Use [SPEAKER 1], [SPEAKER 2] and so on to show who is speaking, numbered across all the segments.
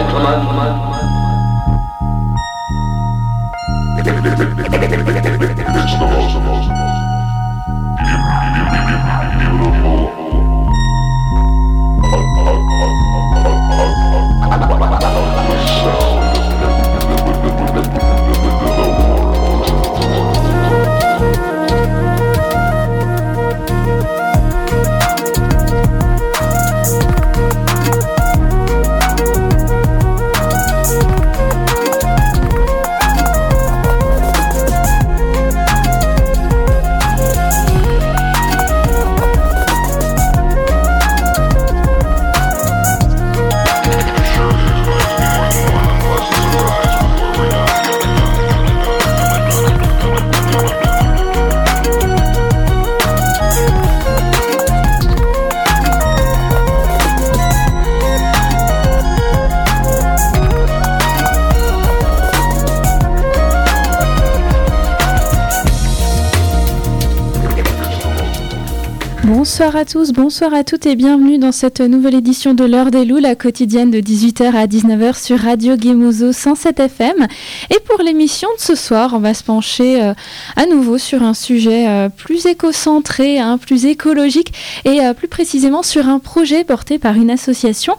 [SPEAKER 1] Bonsoir à tous, bonsoir à toutes et bienvenue dans cette nouvelle édition de l'heure des loups, la quotidienne de 18h à 19h sur Radio Gemuzo 107 FM. Et pour l'émission de ce soir, on va se pencher à nouveau sur un sujet plus éco-centré, plus écologique et plus précisément sur un projet porté par une association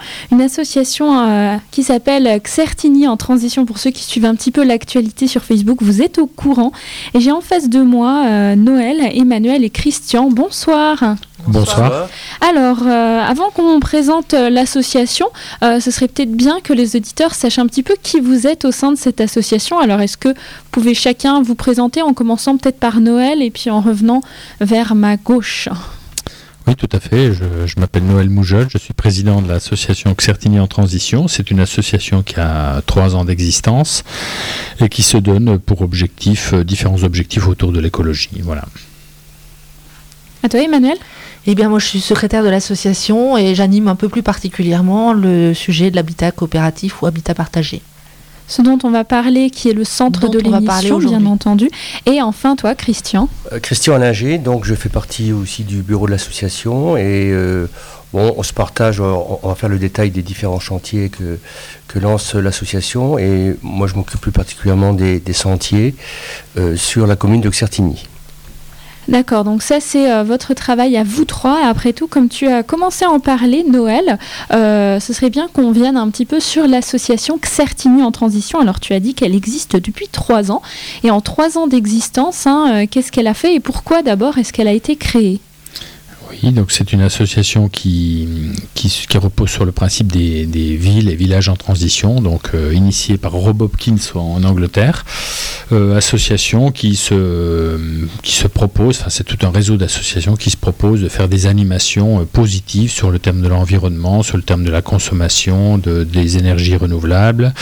[SPEAKER 1] qui s'appelle Xertini en transition. Pour ceux qui suivent un petit peu l'actualité sur Facebook, vous êtes au courant. Et j'ai en face de moi Noël, Emmanuel et Christian. Bonsoir.
[SPEAKER 2] Bonsoir.
[SPEAKER 1] Alors, avant qu'on présente l'association, ce serait peut-être bien que les auditeurs sachent un petit peu qui vous êtes au sein de cette association. Alors, est-ce que vous pouvez chacun vous présenter en commençant peut-être par Noël et puis en revenant vers ma gauche ?
[SPEAKER 2] Oui, tout à fait. Je m'appelle Noël Moujol, je suis président de l'association Xertini en transition. C'est une association qui a 3 ans d'existence et qui se donne pour objectif différents objectifs autour de l'écologie. Voilà.
[SPEAKER 1] À toi, Emmanuel ?
[SPEAKER 3] Eh bien, moi, je suis secrétaire de l'association et j'anime un peu plus particulièrement le sujet de l'habitat coopératif ou habitat partagé.
[SPEAKER 1] Ce dont on va parler, qui est le centre de l'émission, bien entendu. Et enfin, toi, Christian.
[SPEAKER 4] Christian Allinger, donc je fais partie aussi du bureau de l'association et on se partage, on va faire le détail des différents chantiers que lance l'association et moi, je m'occupe plus particulièrement des sentiers sur la commune de Xertini.
[SPEAKER 1] D'accord, donc ça c'est votre travail à vous trois. Et après tout, comme tu as commencé à en parler, Noël, ce serait bien qu'on vienne un petit peu sur l'association Xertini en transition. Alors tu as dit qu'elle existe depuis 3 ans. Et en 3 ans d'existence, qu'est-ce qu'elle a fait et pourquoi d'abord est-ce qu'elle a été créée ?
[SPEAKER 2] Oui, donc c'est une association qui repose sur le principe des villes et villages en transition, donc initiée par Rob Hopkins en Angleterre. Association qui se propose, enfin c'est tout un réseau d'associations qui se propose de faire des animations positives sur le thème de l'environnement, sur le thème de la consommation, des énergies renouvelables,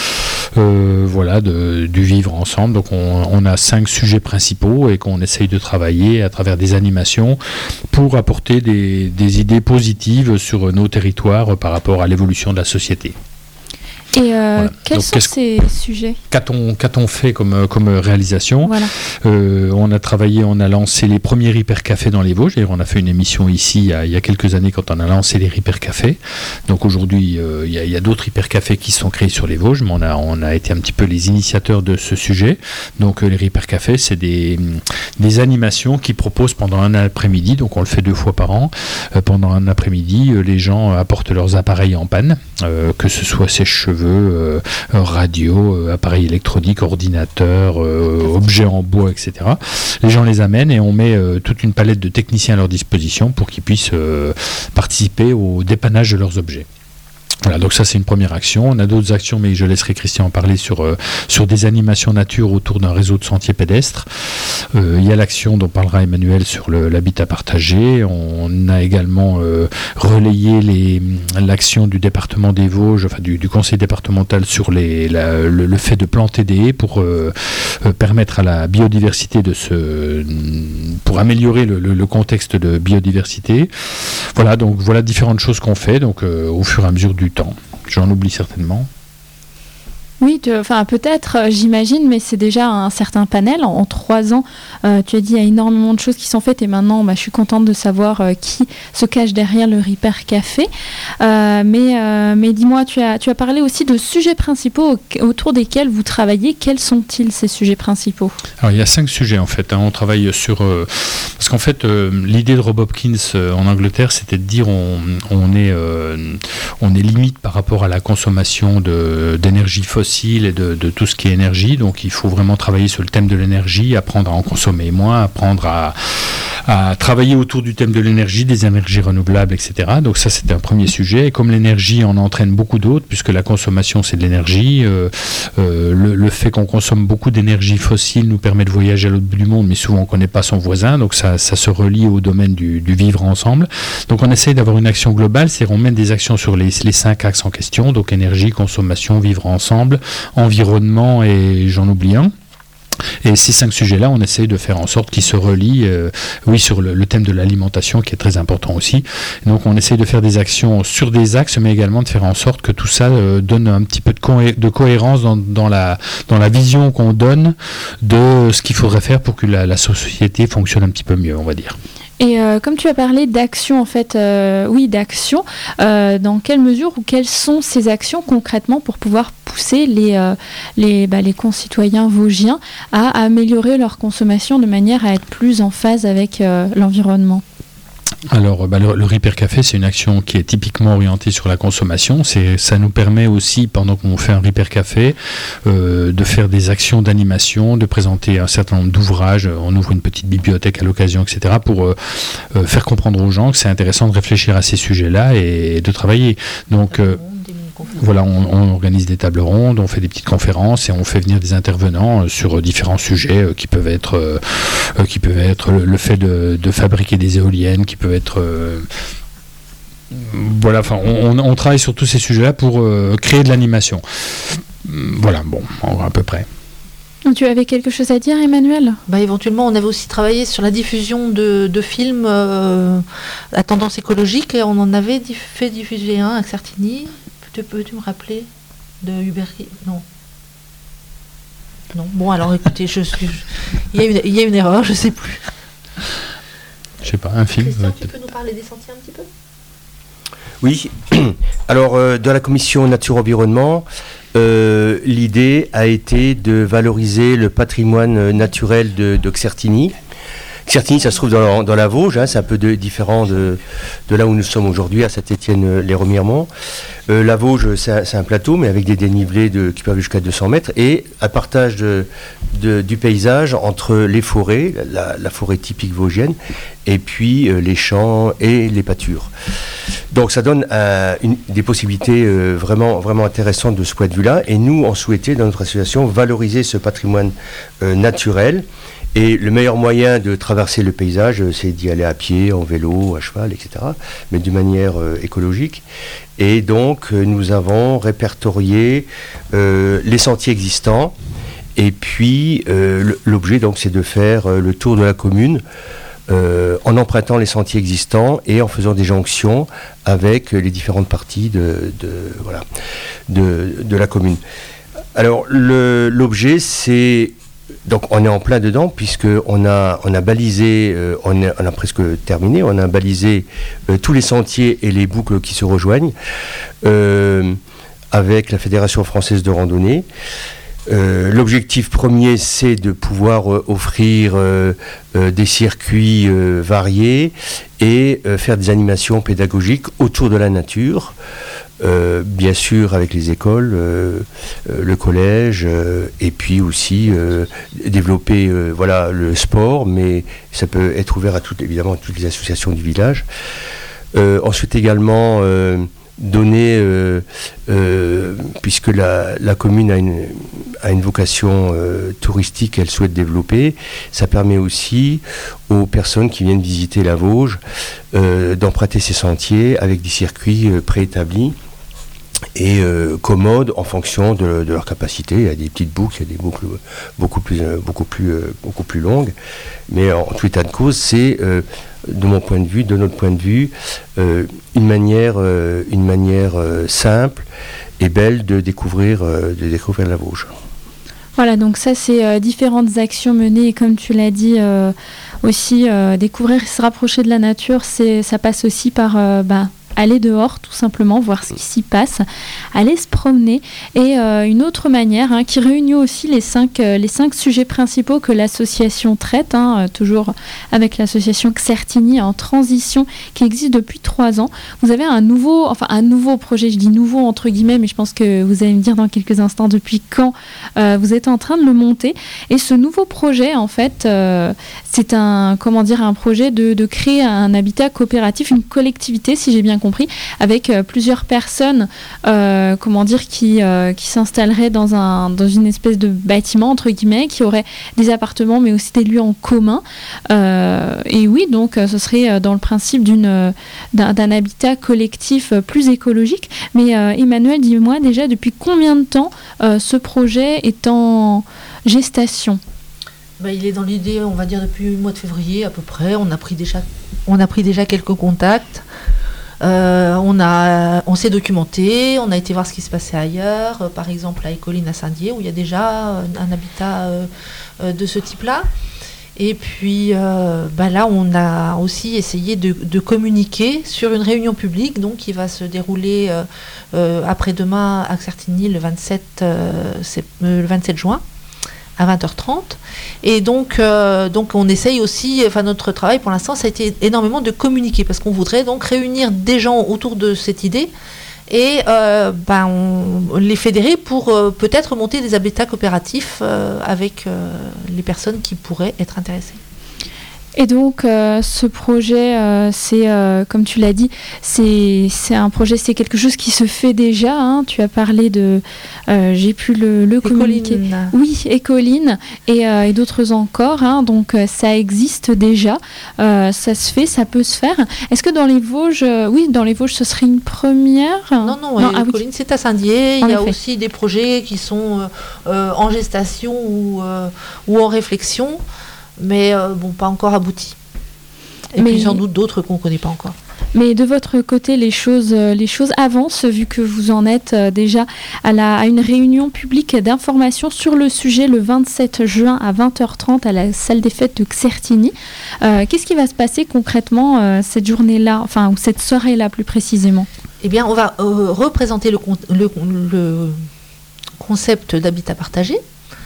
[SPEAKER 2] du vivre ensemble. Donc on a 5 sujets principaux et qu'on essaye de travailler à travers des animations pour apporter des idées positives sur nos territoires par rapport à l'évolution de la société.
[SPEAKER 1] Et quels sont ces sujets ?
[SPEAKER 2] Qu'a-t-on fait comme réalisation ?
[SPEAKER 1] Voilà.
[SPEAKER 2] On a lancé les premiers hypercafés dans les Vosges. On a fait une émission ici il y a quelques années quand on a lancé les hypercafés. Donc aujourd'hui, il y a d'autres hypercafés qui sont créés sur les Vosges, mais on a été un petit peu les initiateurs de ce sujet. Donc les hypercafés, c'est des animations qui proposent pendant un après-midi. Donc on le fait 2 fois par an. Pendant un après-midi, les gens apportent leurs appareils en panne, que ce soit sèche-cheveux, radio, appareils électroniques, ordinateurs, objets en bois, etc. Les gens les amènent et on met toute une palette de techniciens à leur disposition pour qu'ils puissent participer au dépannage de leurs objets. Voilà, donc ça c'est une première action. On a d'autres actions, mais je laisserai Christian en parler sur des animations nature autour d'un réseau de sentiers pédestres. Il y a l'action dont parlera Emmanuel sur l'habitat partagé. On a également relayé l'action du département des Vosges, enfin du conseil départemental sur le fait de planter des haies pour permettre à la biodiversité pour améliorer le contexte de biodiversité. Voilà, donc voilà différentes choses qu'on fait donc au fur et à mesure du temps. J'en oublie certainement.
[SPEAKER 1] Oui, peut-être, j'imagine, mais c'est déjà un certain panel. En 3 ans, tu as dit, il y a énormément de choses qui sont faites et maintenant, je suis contente de savoir qui se cache derrière le Ripper Café. Mais dis-moi, tu as parlé aussi de sujets principaux autour desquels vous travaillez. Quels sont-ils, ces sujets principaux ?
[SPEAKER 2] Alors, il y a 5 sujets, en fait. On travaille sur... parce qu'en fait, l'idée de Rob Hopkins en Angleterre, c'était de dire on est limite par rapport à la consommation d'énergie fossile et de tout ce qui est énergie, donc il faut vraiment travailler sur le thème de l'énergie, apprendre à en consommer moins, apprendre à travailler autour du thème de l'énergie, des énergies renouvelables, etc. Donc ça, c'était un premier sujet. Et comme l'énergie en entraîne beaucoup d'autres, puisque la consommation, c'est de l'énergie, le fait qu'on consomme beaucoup d'énergie fossile nous permet de voyager à l'autre bout du monde, mais souvent on ne connaît pas son voisin, donc ça se relie au domaine du vivre ensemble. Donc on essaye d'avoir une action globale, c'est-à-dire on mène des actions sur les 5 axes en question, donc énergie, consommation, vivre ensemble, environnement et j'en oublie un. Et ces 5 sujets-là, on essaye de faire en sorte qu'ils se relient, sur le thème de l'alimentation qui est très important aussi. Donc on essaye de faire des actions sur des axes, mais également de faire en sorte que tout ça donne un petit peu de cohérence dans la vision qu'on donne de ce qu'il faudrait faire pour que la société fonctionne un petit peu mieux, on va dire.
[SPEAKER 1] Et comme tu as parlé d'action, en fait, d'action, dans quelle mesure ou quelles sont ces actions concrètement pour pouvoir pousser les concitoyens vosgiens à améliorer leur consommation de manière à être plus en phase avec l'environnement ?
[SPEAKER 2] Alors, le Ripper Café, c'est une action qui est typiquement orientée sur la consommation. Ça nous permet aussi, pendant qu'on fait un Ripper Café, de faire des actions d'animation, de présenter un certain nombre d'ouvrages. On ouvre une petite bibliothèque à l'occasion, etc., pour faire comprendre aux gens que c'est intéressant de réfléchir à ces sujets-là et de travailler. Donc, voilà, on organise des tables rondes, on fait des petites conférences et on fait venir des intervenants sur différents sujets qui peuvent être le fait de fabriquer des éoliennes, qui peuvent être on travaille sur tous ces sujets-là pour créer de l'animation. Voilà, à peu près.
[SPEAKER 1] Tu avais quelque chose à dire, Emmanuel ?
[SPEAKER 3] Éventuellement, on avait aussi travaillé sur la diffusion de films à tendance écologique et on en avait fait diffuser un à Certigny. Peux-tu me rappeler de Hubert ? Non. Bon, alors écoutez, il y a une erreur, je ne sais plus.
[SPEAKER 2] Je sais pas, un film.
[SPEAKER 3] Christian, tu peux nous parler des sentiers un petit peu ?
[SPEAKER 4] Oui. Alors, dans la commission nature-environnement, l'idée a été de valoriser le patrimoine naturel de Certigny. Certigny, ça se trouve dans la Vosges, c'est un peu différent de là où nous sommes aujourd'hui, à Saint-Étienne-les-Remiremont. La Vosges, c'est un plateau, mais avec des dénivelés qui peuvent aller jusqu'à 200 mètres, et un partage du paysage entre les forêts, la forêt typique vosgienne, et puis les champs et les pâtures. Donc ça donne des possibilités vraiment, vraiment intéressantes de ce point de vue-là, et nous, on souhaitait, dans notre association, valoriser ce patrimoine naturel. Et le meilleur moyen de traverser le paysage, c'est d'y aller à pied, en vélo, à cheval, etc., mais d'une manière écologique. Et donc, nous avons répertorié les sentiers existants. Et puis, l'objet, donc, c'est de faire le tour de la commune en empruntant les sentiers existants et en faisant des jonctions avec les différentes parties de la commune. Alors, l'objet, c'est... Donc on est en plein dedans puisqu'on a balisé, on a presque terminé, on a balisé tous les sentiers et les boucles qui se rejoignent avec la Fédération française de randonnée. L'objectif premier, c'est de pouvoir offrir des circuits variés et faire des animations pédagogiques autour de la nature. Bien sûr avec les écoles, le collège, et puis aussi développer le sport, mais ça peut être ouvert à toutes les associations du village. Ensuite également donner, puisque la commune a une vocation touristique qu'elle souhaite développer, ça permet aussi aux personnes qui viennent visiter la Vosges d'emprunter ces sentiers avec des circuits préétablis. et commodes en fonction de leur capacité. Il y a des petites boucles, il y a des boucles beaucoup plus longues. Mais en tout état de cause, c'est, de mon point de vue, de notre point de vue, une manière simple et belle de découvrir la Vosges.
[SPEAKER 1] Voilà, donc ça, c'est différentes actions menées, et comme tu l'as dit, aussi découvrir et se rapprocher de la nature, ça passe aussi par aller dehors, tout simplement, voir ce qui s'y passe, aller se promener. Et une autre manière qui réunit aussi les cinq sujets principaux que l'association traite, toujours avec l'association Xertini en transition, qui existe depuis 3 ans. Vous avez un nouveau projet, je dis nouveau entre guillemets, mais je pense que vous allez me dire dans quelques instants depuis quand vous êtes en train de le monter. Et ce nouveau projet, en fait, c'est un projet de créer un habitat coopératif, une collectivité, si j'ai bien compris, avec plusieurs personnes qui s'installeraient dans une espèce de bâtiment entre guillemets, qui aurait des appartements mais aussi des lieux en commun, et oui, donc ce serait dans le principe d'un habitat collectif plus écologique. Mais Emmanuel, dis-moi déjà déjà, depuis combien de temps ce projet est en gestation ?
[SPEAKER 3] Il est dans l'idée, on va dire, depuis le mois de février à peu près. On a pris déjà quelques contacts. On s'est documenté, on a été voir ce qui se passait ailleurs, par exemple à Écoline à Saint-Dié, où il y a déjà un habitat de ce type-là. Et puis là, on a aussi essayé de communiquer sur une réunion publique, donc qui va se dérouler après-demain à Xertini le 27 juin. À 20h30. Et donc on essaye aussi, notre travail pour l'instant, ça a été énormément de communiquer, parce qu'on voudrait donc réunir des gens autour de cette idée et on les fédérer pour peut-être monter des habitats coopératifs avec les personnes qui pourraient être intéressées.
[SPEAKER 1] Et donc ce projet, c'est comme tu l'as dit, c'est un projet, c'est quelque chose qui se fait déjà. Tu as parlé de, j'ai pu le communiquer. Oui, Écoline et d'autres encore. Donc ça existe déjà, ça se fait, ça peut se faire. Est-ce que dans les Vosges, ce serait une première ?
[SPEAKER 3] Non, Écoline, c'est à Saint-Dié. Il y a aussi des projets qui sont en gestation ou en réflexion. Mais pas encore abouti. Puis sans doute d'autres qu'on ne connaît pas encore.
[SPEAKER 1] Mais de votre côté, les choses avancent, vu que vous en êtes déjà à une réunion publique d'information sur le sujet le 27 juin à 20h30 à la salle des fêtes de Xertini. Qu'est-ce qui va se passer concrètement cette journée-là, ou cette soirée-là plus précisément ?
[SPEAKER 3] Eh bien, on va représenter le concept d'habitat partagé.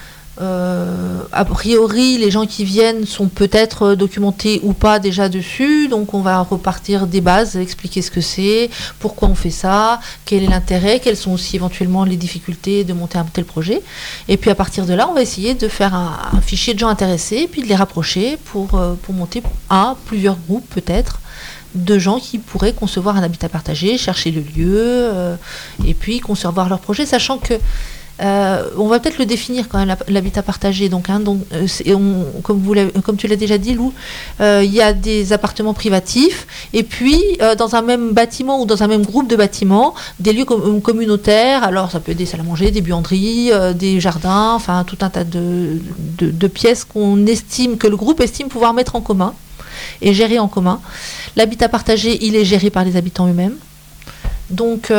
[SPEAKER 3] A priori, les gens qui viennent sont peut-être documentés ou pas déjà dessus, donc on va repartir des bases, expliquer ce que c'est, pourquoi on fait ça, quel est l'intérêt, quelles sont aussi éventuellement les difficultés de monter un tel projet. Et puis à partir de là, on va essayer de faire un fichier de gens intéressés, puis de les rapprocher pour monter plusieurs groupes peut-être de gens qui pourraient concevoir un habitat partagé, chercher le lieu, et puis concevoir leur projet, sachant que on va peut-être le définir quand même, l'habitat partagé. Comme tu l'as déjà dit, Lou, il y a des appartements privatifs et puis dans un même bâtiment ou dans un même groupe de bâtiments, des lieux communautaires. Alors ça peut être des salles à manger, des buanderies, des jardins, tout un tas de pièces que le groupe estime pouvoir mettre en commun et gérer en commun. L'habitat partagé, il est géré par les habitants eux-mêmes. Donc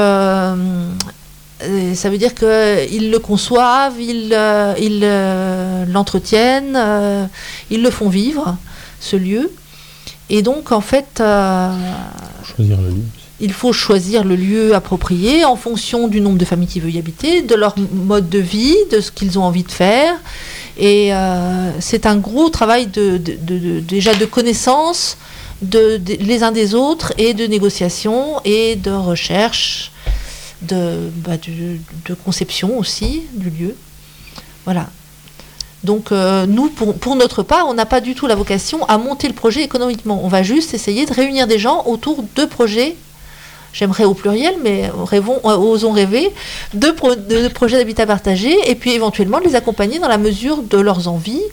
[SPEAKER 3] ça veut dire qu'ils le conçoivent, ils l'entretiennent, ils le font vivre, ce lieu. Et donc, en fait, il faut choisir le lieu approprié en fonction du nombre de familles qui veulent y habiter, de leur mode de vie, de ce qu'ils ont envie de faire. Et c'est un gros travail déjà de connaissance les uns des autres, et de négociation et de recherche. De conception aussi du lieu. Voilà. Donc nous, pour notre part, on n'a pas du tout la vocation à monter le projet économiquement. On va juste essayer de réunir des gens autour de projets, j'aimerais au pluriel, mais osons rêver, de projets d'habitat partagé, et puis éventuellement les accompagner dans la mesure de leurs envies,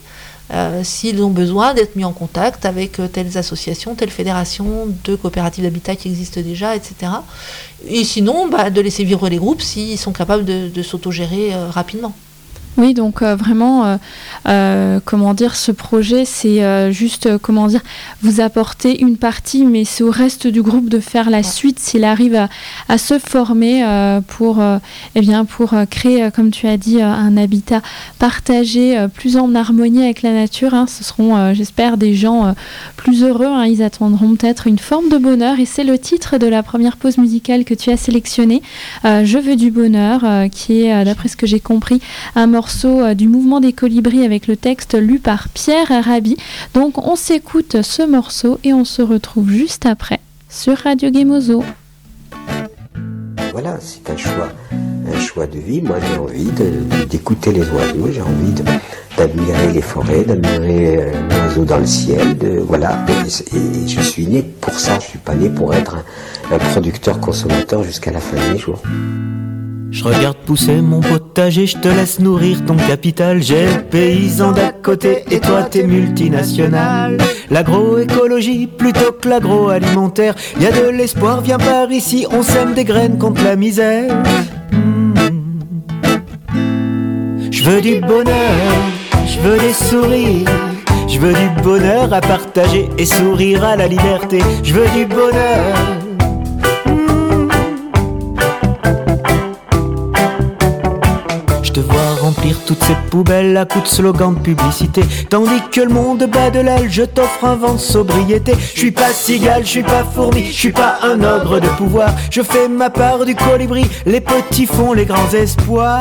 [SPEAKER 3] s'ils ont besoin d'être mis en contact avec telles associations, telles fédérations de coopératives d'habitat qui existent déjà, etc. Et sinon, de laisser vivre les groupes s'ils sont capables de s'autogérer rapidement.
[SPEAKER 1] Oui, donc vraiment, ce projet, c'est juste, vous apporter une partie, mais c'est au reste du groupe de faire la suite s'il arrive à se former pour créer, comme tu as dit, un habitat partagé, plus en harmonie avec la nature. Ce seront, j'espère, des gens plus heureux. Ils attendront peut-être une forme de bonheur, et c'est le titre de la première pause musicale que tu as sélectionnée, Je veux du bonheur, qui est, d'après ce que j'ai compris, un morceau du mouvement des colibris avec le texte lu par Pierre Rabhi. Donc on s'écoute ce morceau et on se retrouve juste après sur Radio Gemozo.
[SPEAKER 5] Voilà, c'est un choix de vie. Moi j'ai envie d'écouter les oiseaux, j'ai envie d'admirer les forêts, d'admirer l'oiseau dans le ciel, et je suis né pour ça, je suis pas né pour être un producteur-consommateur jusqu'à la fin de mes jours.
[SPEAKER 6] Je regarde pousser mon potager, je te laisse nourrir ton capital. J'ai le paysan d'à côté et toi t'es multinational. L'agroécologie plutôt que l'agroalimentaire. Y a de l'espoir, viens par ici, on sème des graines contre la misère. Je veux du bonheur, je veux des sourires. Je veux du bonheur à partager et sourire à la liberté. Je veux du bonheur. Te voir remplir toutes ces poubelles à coups de slogans de publicité. Tandis que le monde bat de l'aile, je t'offre un vent de sobriété. Je suis pas cigale, je suis pas fourmi, je suis pas un ogre de pouvoir. Je fais ma part du colibri, les petits font les grands espoirs.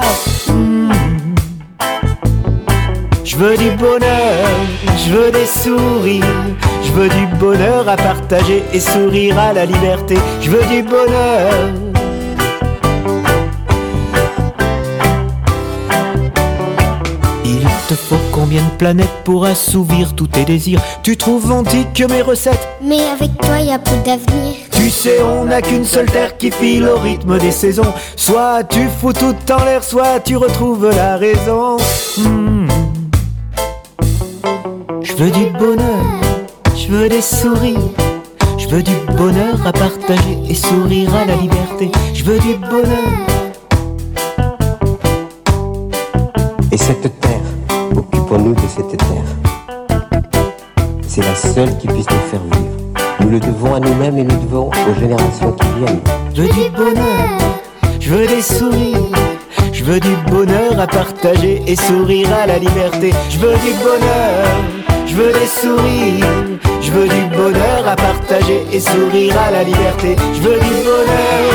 [SPEAKER 6] Je veux du bonheur, je veux des sourires. Je veux du bonheur à partager et sourire à la liberté. Je veux du bonheur. Il te faut combien de planètes pour assouvir tous tes désirs? Tu trouves antique mes recettes,
[SPEAKER 7] mais avec toi y a peu d'avenir.
[SPEAKER 6] Tu sais on n'a qu'une seule terre qui file au rythme des saisons. Soit tu fous tout en l'air, soit tu retrouves la raison. Je veux du bonheur, je veux des sourires. Je veux du bonheur à partager et sourire à la liberté. Je veux du bonheur.
[SPEAKER 5] Et cette terre, occupons-nous de cette terre. C'est la seule qui puisse nous faire vivre. Nous le devons à nous-mêmes et nous devons aux générations qui viennent.
[SPEAKER 6] Je veux du bonheur, je veux des sourires. Je veux du bonheur à partager et sourire à la liberté. Je veux du bonheur, je veux des sourires. Je veux du bonheur à partager et sourire à la liberté. Je veux du bonheur.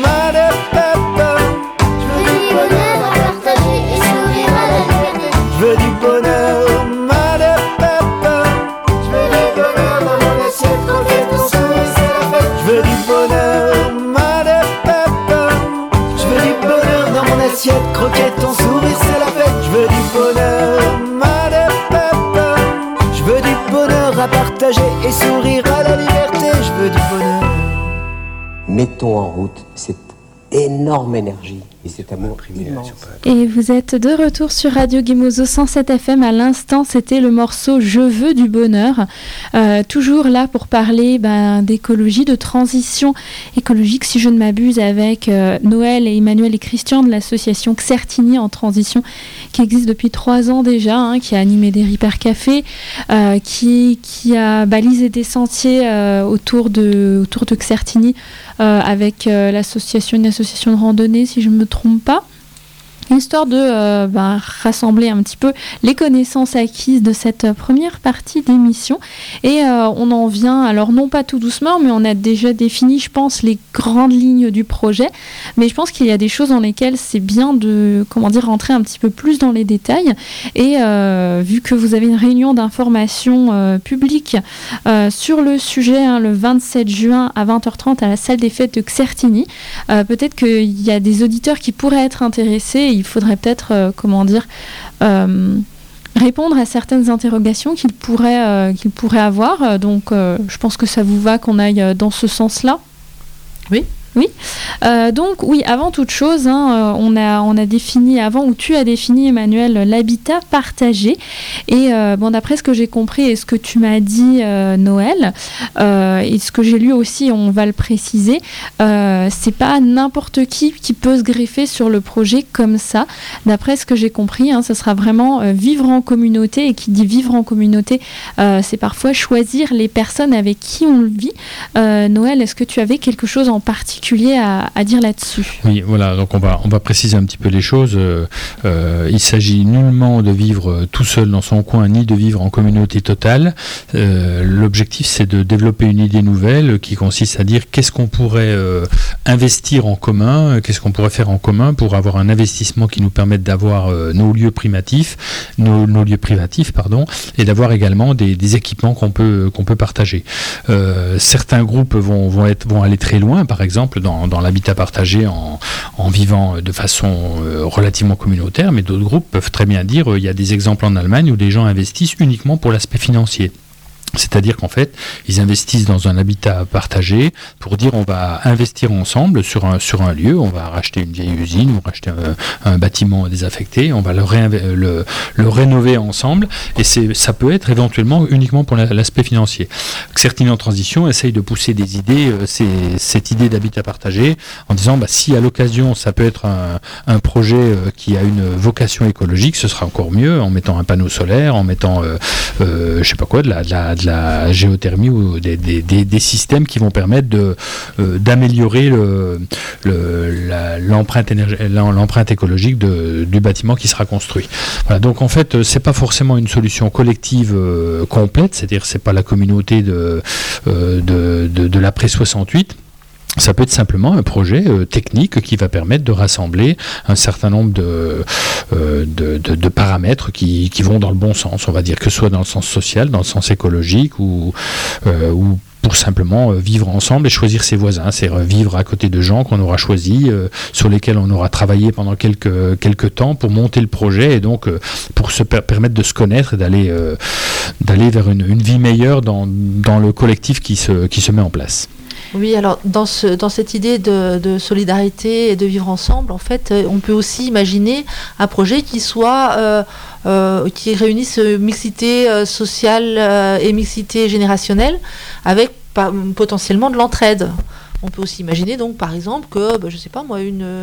[SPEAKER 6] Je veux du bonheur, je veux du bonheur dans mon assiette, croquette, ton sourire, c'est la fête. Je veux du bonheur, je veux du bonheur dans mon assiette, croquette, ton sourire, c'est la fête. Je veux du bonheur, je veux du bonheur à partager et sourire à la liberté. Je veux du bonheur.
[SPEAKER 5] Mettons en route cette énorme énergie et cet amour immense.
[SPEAKER 1] Et vous êtes de retour sur Radio Gemozo 107 FM. À l'instant, c'était le morceau Je veux du bonheur. Toujours là pour parler d'écologie, de transition écologique, si je ne m'abuse, avec Noël et Emmanuel et Christian de l'association Xertini en transition, qui existe depuis 3 ans déjà, qui a animé des Repair Café, qui a balisé des sentiers autour de Xertini avec une association de randonnée, si je ne me trompe pas. Histoire de rassembler un petit peu les connaissances acquises de cette première partie d'émission. Et on en vient, alors non pas tout doucement, mais on a déjà défini, je pense, les grandes lignes du projet. Mais je pense qu'il y a des choses dans lesquelles c'est bien de, rentrer un petit peu plus dans les détails. Et vu que vous avez une réunion d'information publique sur le sujet, le 27 juin à 20h30 à la salle des fêtes de Xertini, peut-être qu'il y a des auditeurs qui pourraient être intéressés. Il faudrait peut-être, répondre à certaines interrogations qu'ils pourraient avoir. Donc, je pense que ça vous va qu'on aille dans ce sens-là.
[SPEAKER 3] Oui,
[SPEAKER 1] Oui. Donc oui, avant toute chose, on a défini avant, ou tu as défini, Emmanuel, l'habitat partagé. Et d'après ce que j'ai compris et ce que tu m'as dit, Noël, et ce que j'ai lu aussi, on va le préciser, c'est pas n'importe qui peut se greffer sur le projet comme ça. D'après ce que j'ai compris, ce sera vraiment vivre en communauté. Et qui dit vivre en communauté, c'est parfois choisir les personnes avec qui on le vit. Noël, est-ce que tu avais quelque chose en particulier à dire là-dessus?
[SPEAKER 2] Oui, voilà, donc on va préciser un petit peu les choses. Il s'agit nullement de vivre tout seul dans son coin, ni de vivre en communauté totale. L'objectif, c'est de développer une idée nouvelle qui consiste à dire qu'est-ce qu'on pourrait investir en commun, qu'est-ce qu'on pourrait faire en commun pour avoir un investissement qui nous permette d'avoir nos lieux privatifs, et d'avoir également des équipements qu'on peut partager. Certains groupes vont aller très loin, par exemple dans l'habitat partagé en vivant de façon relativement communautaire, mais d'autres groupes peuvent très bien dire, il y a des exemples en Allemagne où des gens investissent uniquement pour l'aspect financier. C'est-à-dire qu'en fait, ils investissent dans un habitat partagé pour dire on va investir ensemble sur un lieu, on va racheter une vieille usine ou racheter un bâtiment désaffecté, on va le rénover ensemble, et ça peut être éventuellement uniquement pour l'aspect financier. Certine en transition essaye de pousser des idées, cette idée d'habitat partagé, en disant si à l'occasion ça peut être un projet qui a une vocation écologique, ce sera encore mieux en mettant un panneau solaire, en mettant je sais pas quoi, de la géothermie ou des systèmes qui vont permettre d'améliorer l'empreinte écologique du bâtiment qui sera construit. Voilà, donc en fait, c'est pas forcément une solution collective complète, c'est-à-dire c'est pas la communauté de l'après 68. Ça peut être simplement un projet technique qui va permettre de rassembler un certain nombre de paramètres qui vont dans le bon sens, on va dire, que ce soit dans le sens social, dans le sens écologique ou pour simplement vivre ensemble et choisir ses voisins, c'est vivre à côté de gens qu'on aura choisis, sur lesquels on aura travaillé pendant quelques temps pour monter le projet, et donc pour se permettre de se connaître et d'aller vers une vie meilleure dans le collectif qui se met en place.
[SPEAKER 3] Oui, alors dans cette idée de solidarité et de vivre ensemble, en fait, on peut aussi imaginer un projet qui réunisse mixité sociale et mixité générationnelle, avec potentiellement de l'entraide. On peut aussi imaginer donc par exemple que, je sais pas moi,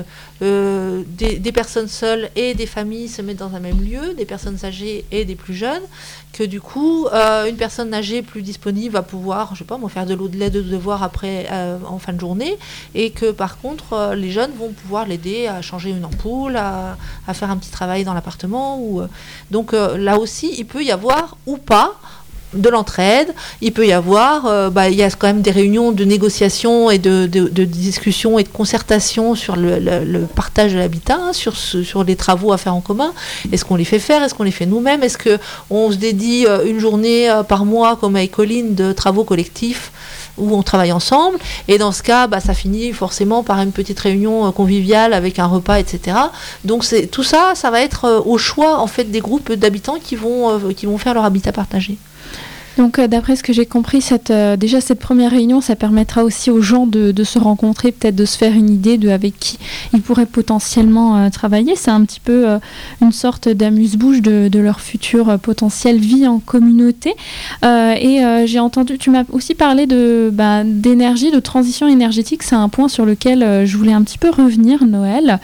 [SPEAKER 3] des personnes seules et des familles se mettent dans un même lieu, des personnes âgées et des plus jeunes, que du coup une personne âgée plus disponible va pouvoir, je sais pas moi, faire de l'eau de lait de devoir après en fin de journée, et que par contre les jeunes vont pouvoir l'aider à changer une ampoule, à faire un petit travail dans l'appartement. Donc là aussi il peut y avoir ou pas de l'entraide, il peut y avoir, il y a quand même des réunions de négociation et de discussion et de concertation sur le partage de l'habitat, sur les travaux à faire en commun. Est-ce qu'on les fait faire? Est-ce qu'on les fait nous-mêmes? Est-ce qu'on se dédie une journée par mois, comme à Écoline, de travaux collectifs où on travaille ensemble? Et dans ce cas, ça finit forcément par une petite réunion conviviale avec un repas, etc. Donc tout ça, ça va être au choix en fait des groupes d'habitants qui vont faire leur habitat partagé.
[SPEAKER 1] Donc d'après ce que j'ai compris, cette première réunion, ça permettra aussi aux gens de se rencontrer, peut-être de se faire une idée avec qui ils pourraient potentiellement travailler. C'est un petit peu une sorte d'amuse-bouche de leur future potentielle vie en communauté. J'ai entendu, tu m'as aussi parlé d'énergie, de transition énergétique. C'est un point sur lequel je voulais un petit peu revenir, Noël.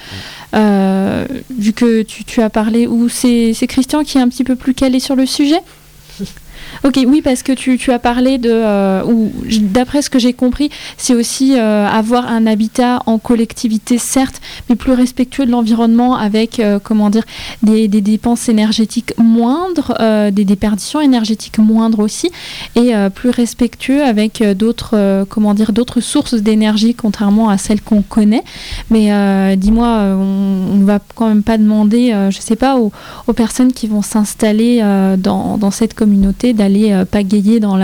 [SPEAKER 1] Vu que tu as parlé, ou c'est Christian qui est un petit peu plus calé sur le sujet? Ok, oui, parce que tu as parlé d'après ce que j'ai compris, c'est aussi avoir un habitat en collectivité, certes, mais plus respectueux de l'environnement, avec des dépenses énergétiques moindres, des déperditions énergétiques moindres aussi, et plus respectueux avec d'autres sources d'énergie, contrairement à celles qu'on connaît. Mais dis-moi, on ne va quand même pas demander, je sais pas, aux personnes qui vont s'installer dans cette communauté d'aller pagayer dans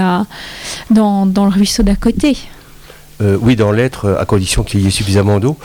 [SPEAKER 1] le ruisseau d'à côté.
[SPEAKER 4] Oui, dans l'être, à condition qu'il y ait suffisamment d'eau.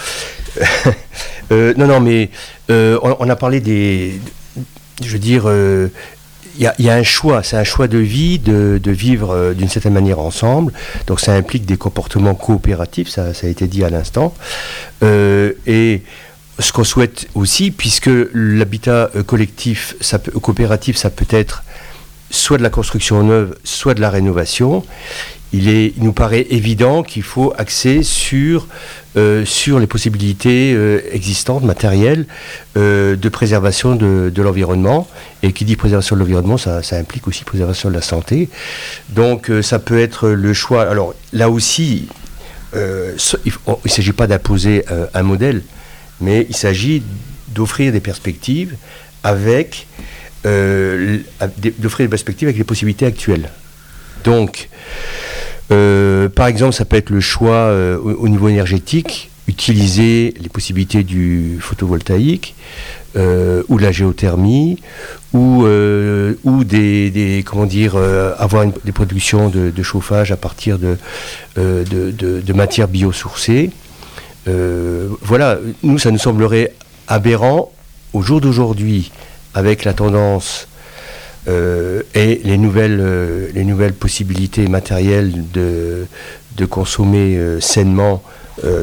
[SPEAKER 4] Non, mais on a parlé il y a un choix, c'est un choix de vie, de vivre d'une certaine manière ensemble. Donc ça implique des comportements coopératifs, ça a été dit à l'instant. Et ce qu'on souhaite aussi, puisque l'habitat collectif, coopératif, ça peut être soit de la construction neuve, soit de la rénovation, il nous paraît évident qu'il faut axer sur les possibilités existantes, matérielles, de préservation de l'environnement. Et qui dit préservation de l'environnement, ça implique aussi préservation de la santé. Donc ça peut être le choix. Alors là aussi, il ne s'agit pas d'imposer un modèle, mais il s'agit d'offrir des perspectives avec les possibilités actuelles. Donc, par exemple, ça peut être le choix au niveau énergétique, utiliser les possibilités du photovoltaïque ou de la géothermie, ou avoir des productions de chauffage à partir de matières biosourcées. Voilà, nous, ça nous semblerait aberrant au jour d'aujourd'hui, avec la tendance et les nouvelles possibilités matérielles de consommer sainement, de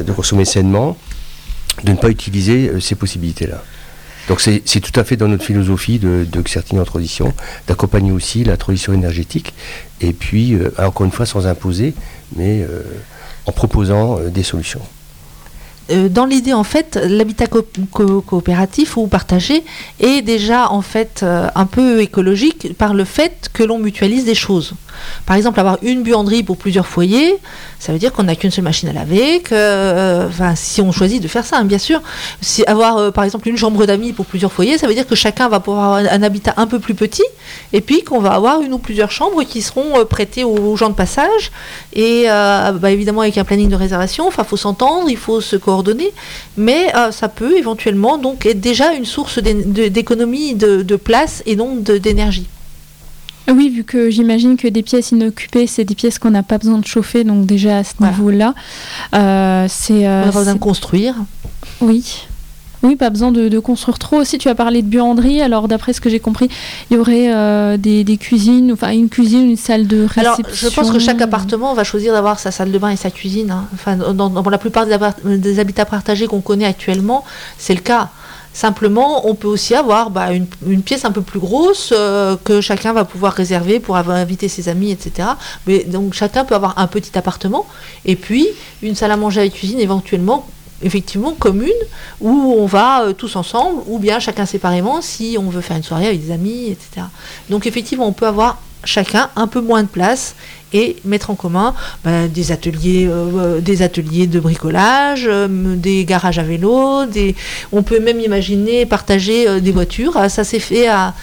[SPEAKER 4] ne pas utiliser ces possibilités-là. Donc c'est tout à fait dans notre philosophie de Xertini en transition, d'accompagner aussi la transition énergétique, et puis, encore une fois, sans imposer, mais en proposant des solutions.
[SPEAKER 3] Dans l'idée, en fait, l'habitat coopératif ou partagé est déjà, en fait, un peu écologique par le fait que l'on mutualise des choses. Par exemple, avoir une buanderie pour plusieurs foyers, ça veut dire qu'on n'a qu'une seule machine à laver, si on choisit de faire ça, hein, bien sûr. Avoir, par exemple, une chambre d'amis pour plusieurs foyers, ça veut dire que chacun va pouvoir avoir un habitat un peu plus petit, et puis qu'on va avoir une ou plusieurs chambres qui seront prêtées aux gens de passage, et évidemment avec un planning de réservation, il faut s'entendre, il faut se coordonner, mais ça peut éventuellement donc être déjà une source d'économie de place et donc d'énergie.
[SPEAKER 1] Oui, vu que j'imagine que des pièces inoccupées, c'est des pièces qu'on n'a pas besoin de chauffer, donc déjà à ce niveau-là,
[SPEAKER 3] on n'a pas besoin de construire.
[SPEAKER 1] Oui. Oui, pas besoin de construire trop. Aussi, tu as parlé de buanderie. Alors, d'après ce que j'ai compris, il y aurait des cuisines, enfin une cuisine, une salle de réception.
[SPEAKER 3] Alors, je pense que chaque appartement va choisir d'avoir sa salle de bain et sa cuisine. Hein. Enfin, dans la plupart des habitats partagés qu'on connaît actuellement, c'est le cas. Simplement, on peut aussi avoir une pièce un peu plus grosse que chacun va pouvoir réserver pour inviter ses amis, etc. Mais donc, chacun peut avoir un petit appartement et puis une salle à manger et cuisine éventuellement, effectivement, commune, où on va tous ensemble ou bien chacun séparément si on veut faire une soirée avec des amis, etc. Donc, effectivement, on peut avoir chacun un peu moins de place et mettre en commun des ateliers de bricolage, des garages à vélo, on peut même imaginer partager des voitures. Ça s'est fait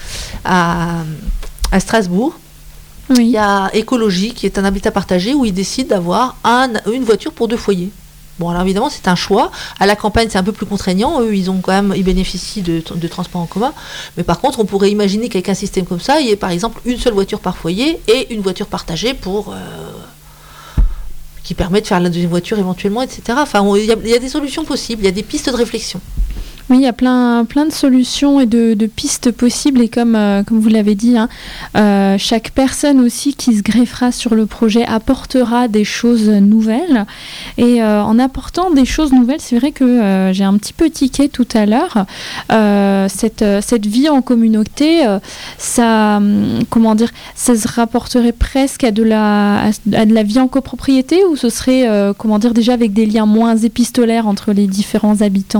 [SPEAKER 3] à Strasbourg. Oui. Il y a Écologie qui est un habitat partagé où ils décident d'avoir une voiture pour 2 foyers. Bon, alors évidemment, c'est un choix. À la campagne, c'est un peu plus contraignant. Eux, ils bénéficient de transports en commun. Mais par contre, on pourrait imaginer qu'avec un système comme ça, il y ait par exemple une seule voiture par foyer et une voiture partagée qui permet de faire la deuxième voiture éventuellement, etc. Enfin, il y a des solutions possibles, il y a des pistes de réflexion.
[SPEAKER 1] Oui, il y a plein de solutions et de pistes possibles, et comme vous l'avez dit, chaque personne aussi qui se greffera sur le projet apportera des choses nouvelles, et en apportant des choses nouvelles, c'est vrai que j'ai un petit peu tiqué tout à l'heure, cette vie en communauté, ça se rapporterait presque à de la vie en copropriété, ou ce serait déjà avec des liens moins épistolaires entre les différents habitants?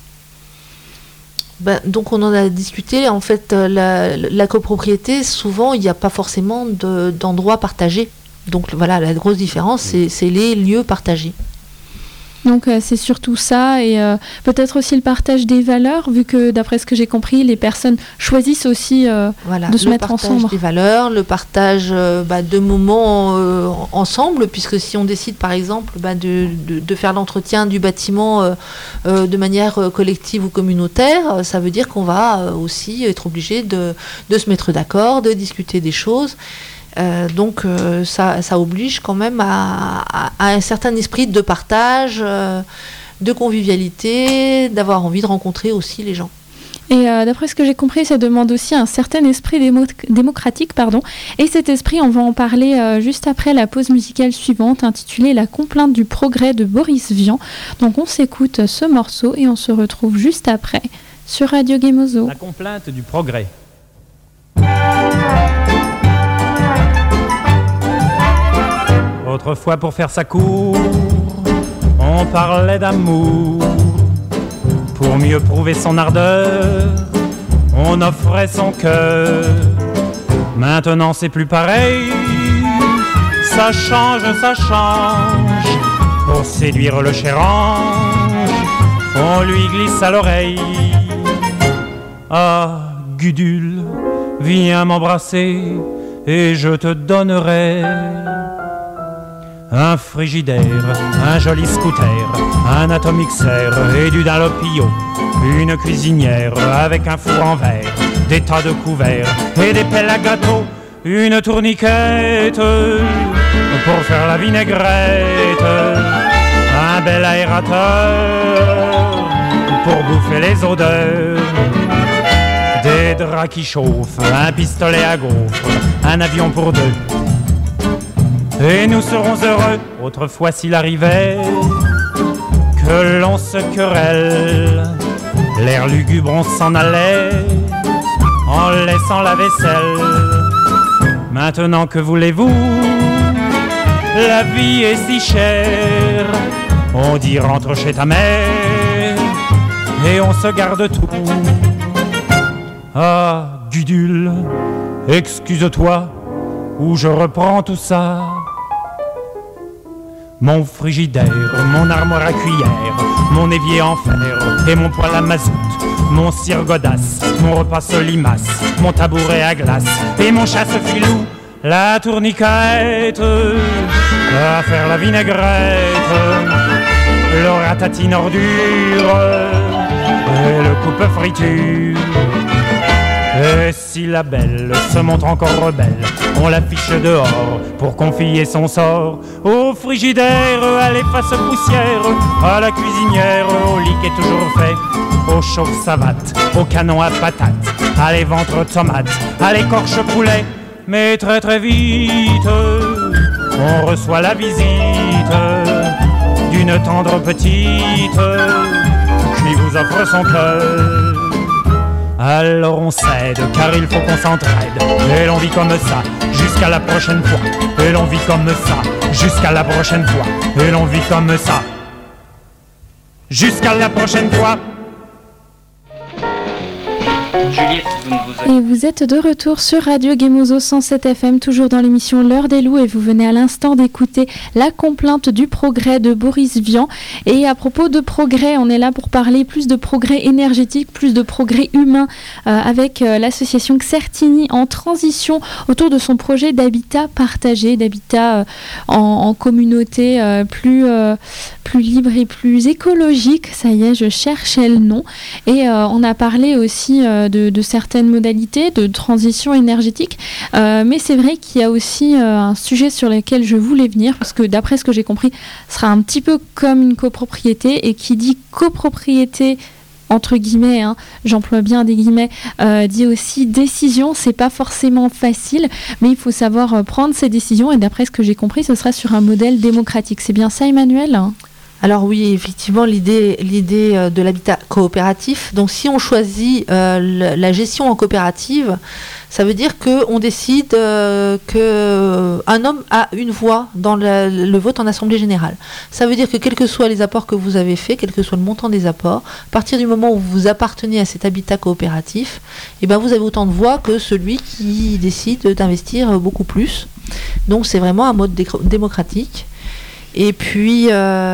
[SPEAKER 3] Donc on en a discuté, en fait la copropriété, souvent il n'y a pas forcément d'endroits partagés. Donc voilà, la grosse différence c'est les lieux partagés.
[SPEAKER 1] Donc c'est surtout ça, et peut-être aussi le partage des valeurs, vu que d'après ce que j'ai compris, les personnes choisissent aussi de se mettre ensemble. Le partage
[SPEAKER 3] des valeurs, le partage de moments ensemble, puisque si on décide par exemple de faire l'entretien du bâtiment de manière collective ou communautaire, ça veut dire qu'on va aussi être obligé de se mettre d'accord, de discuter des choses. Donc ça oblige quand même à un certain esprit de partage, de convivialité, d'avoir envie de rencontrer aussi les gens.
[SPEAKER 1] Et d'après ce que j'ai compris, ça demande aussi un certain esprit démocratique. Et cet esprit, on va en parler juste après la pause musicale suivante, intitulée La complainte du progrès de Boris Vian. Donc on s'écoute ce morceau et on se retrouve juste après sur Radio Gemozo.
[SPEAKER 8] La complainte du progrès. Autrefois, pour faire sa cour, on parlait d'amour. Pour mieux prouver son ardeur, on offrait son cœur. Maintenant c'est plus pareil, ça change. Pour séduire le cher ange, on lui glisse à l'oreille. Ah, Gudule, viens m'embrasser et je te donnerai un frigidaire, un joli scooter, un atomixer et du Dalopio, une cuisinière avec un four en verre, des tas de couverts et des pelles à gâteau, une tourniquette pour faire la vinaigrette, un bel aérateur pour bouffer les odeurs, des draps qui chauffent, un pistolet à gaufres, un avion pour deux. Et nous serons heureux, autrefois s'il arrivait que l'on se querelle. L'air lugubre on s'en allait en laissant la vaisselle. Maintenant que voulez-vous, la vie est si chère. On dit rentre chez ta mère et on se garde tout. Ah, Gudule, excuse-toi ou je reprends tout ça. Mon frigidaire, mon armoire à cuillère, mon évier en fer et mon poêle à mazout, mon cire godasse, mon repas solimace, mon tabouret à glace et mon chasse-filou, la tourniquette à faire la vinaigrette, le ratatine ordure et le coupe-friture. Et si la belle se montre encore rebelle, on l'affiche dehors pour confier son sort au frigidaire, à l'efface poussière, à la cuisinière, au lit qui est toujours fait, au chauffe-savate, au canon à patates, à les ventres tomates, à l'écorche poulet. Mais très très vite, on reçoit la visite d'une tendre petite qui vous offre son cœur. Alors on cède, car il faut qu'on s'entraide. Et l'on vit comme ça, jusqu'à la prochaine fois. Et l'on vit comme ça, jusqu'à la prochaine fois. Et l'on vit comme ça, jusqu'à la prochaine fois.
[SPEAKER 9] Juliette,
[SPEAKER 1] et vous êtes de retour sur Radio Gemozo 107 FM, toujours dans l'émission L'heure des loups, et vous venez à l'instant d'écouter La complainte du progrès de Boris Vian. Et à propos de progrès, on est là pour parler plus de progrès énergétique, plus de progrès humain, avec l'association Xertini en transition autour de son projet d'habitat partagé, d'habitat en communauté plus libre et plus écologique. Ça y est, je cherchais le nom. Et on a parlé aussi de certaines modalités de transition énergétique, mais c'est vrai qu'il y a aussi un sujet sur lequel je voulais venir, parce que d'après ce que j'ai compris, ce sera un petit peu comme une copropriété, et qui dit copropriété entre guillemets, hein, j'emploie bien des guillemets, dit aussi décision. C'est pas forcément facile, mais il faut savoir prendre ses décisions, et d'après ce que j'ai compris, ce sera sur un modèle démocratique. C'est bien ça, Emmanuel ?
[SPEAKER 3] Alors oui, effectivement, l'idée de l'habitat coopératif. Donc si on choisit la gestion en coopérative, ça veut dire qu'on décide qu'un homme a une voix dans le vote en assemblée générale. Ça veut dire que quels que soient les apports que vous avez faits, quel que soit le montant des apports, à partir du moment où vous appartenez à cet habitat coopératif, eh ben vous avez autant de voix que celui qui décide d'investir beaucoup plus. Donc c'est vraiment un mode démocratique. Et puis,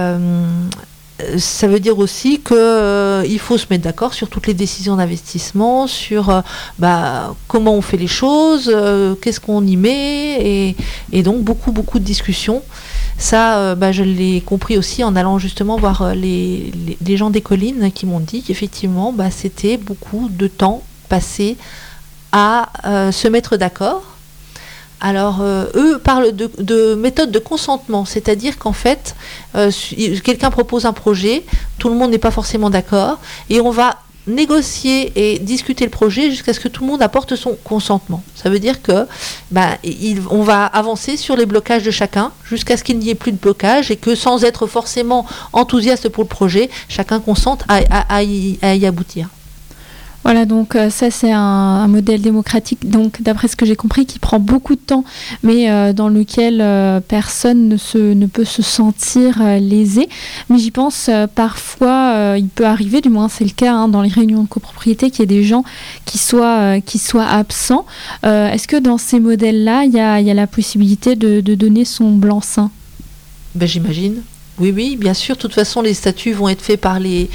[SPEAKER 3] ça veut dire aussi qu'il faut se mettre d'accord sur toutes les décisions d'investissement, sur comment on fait les choses, qu'est-ce qu'on y met, et donc beaucoup de discussions. Ça, je l'ai compris aussi en allant justement voir les gens des collines qui m'ont dit qu'effectivement, c'était beaucoup de temps passé à se mettre d'accord. Alors, eux parlent de méthode de consentement, c'est-à-dire qu'en fait, quelqu'un propose un projet, tout le monde n'est pas forcément d'accord, et on va négocier et discuter le projet jusqu'à ce que tout le monde apporte son consentement. Ça veut dire que on va avancer sur les blocages de chacun jusqu'à ce qu'il n'y ait plus de blocage et que sans être forcément enthousiaste pour le projet, chacun consente à y aboutir.
[SPEAKER 1] Voilà, donc ça c'est un modèle démocratique, donc d'après ce que j'ai compris, qui prend beaucoup de temps, mais dans lequel personne ne peut se sentir lésé. Mais j'y pense parfois, il peut arriver, du moins c'est le cas dans les réunions de copropriété, qu'il y ait des gens qui soient absents. Est-ce que dans ces modèles-là, il y a la possibilité de donner son blanc-seing ?
[SPEAKER 3] J'imagine. Oui, bien sûr. De toute façon, les statuts vont être faits par les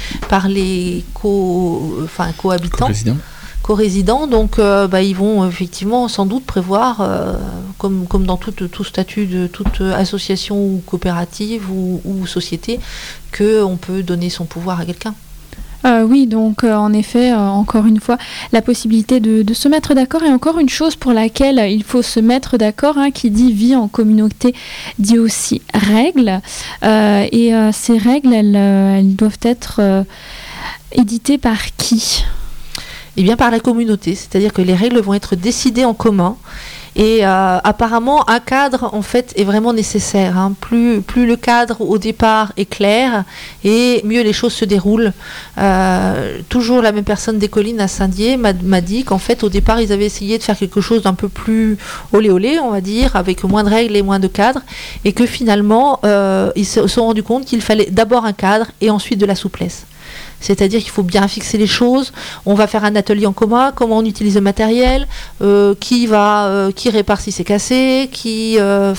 [SPEAKER 3] cohabitants, co-résidents. Donc, ils vont effectivement sans doute prévoir, comme dans tout statut de toute association ou coopérative ou société, qu'on peut donner son pouvoir à quelqu'un.
[SPEAKER 1] Oui, donc en effet, encore une fois, la possibilité de se mettre d'accord. Et encore une chose pour laquelle il faut se mettre d'accord, qui dit vie en communauté, dit aussi règles. Et ces règles, elles doivent être éditées par qui ?
[SPEAKER 3] Eh bien, par la communauté. C'est-à-dire que les règles vont être décidées en commun. Et apparemment, un cadre, en fait, est vraiment nécessaire. Plus le cadre, au départ, est clair, et mieux les choses se déroulent. Toujours la même personne des collines à Saint-Dié m'a dit qu'en fait, au départ, ils avaient essayé de faire quelque chose d'un peu plus olé-olé, on va dire, avec moins de règles et moins de cadres, et que finalement, ils se sont rendus compte qu'il fallait d'abord un cadre et ensuite de la souplesse. C'est-à-dire qu'il faut bien fixer les choses. On va faire un atelier en commun, comment on utilise le matériel, qui répare si c'est cassé, qui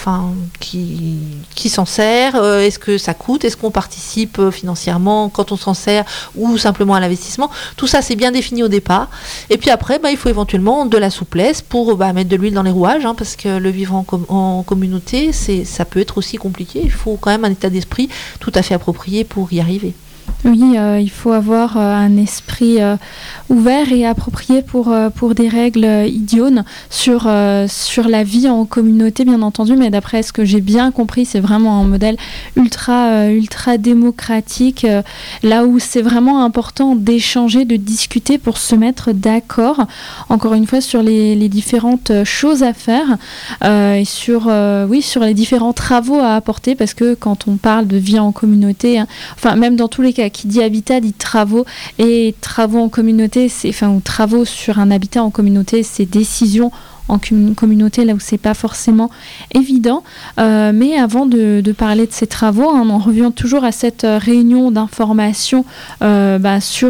[SPEAKER 3] s'en sert, est-ce que ça coûte, est-ce qu'on participe financièrement quand on s'en sert ou simplement à l'investissement. Tout ça, c'est bien défini au départ. Et puis après, il faut éventuellement de la souplesse pour mettre de l'huile dans les rouages, parce que le vivre en communauté, ça peut être aussi compliqué. Il faut quand même un état d'esprit tout à fait approprié pour y arriver.
[SPEAKER 1] Oui, il faut avoir un esprit ouvert et approprié pour des règles idiones sur la vie en communauté, bien entendu. Mais d'après ce que j'ai bien compris, c'est vraiment un modèle ultra démocratique, là où c'est vraiment important d'échanger, de discuter pour se mettre d'accord, encore une fois, sur les différentes choses à faire et sur les différents travaux à apporter, parce que quand on parle de vie en communauté, même dans tous les cas, qui dit habitat dit travaux, et travaux en communauté, ou travaux sur un habitat en communauté, c'est décision en communauté, là où c'est pas forcément évident. Mais avant de parler de ces travaux, on en revient toujours à cette réunion d'information sur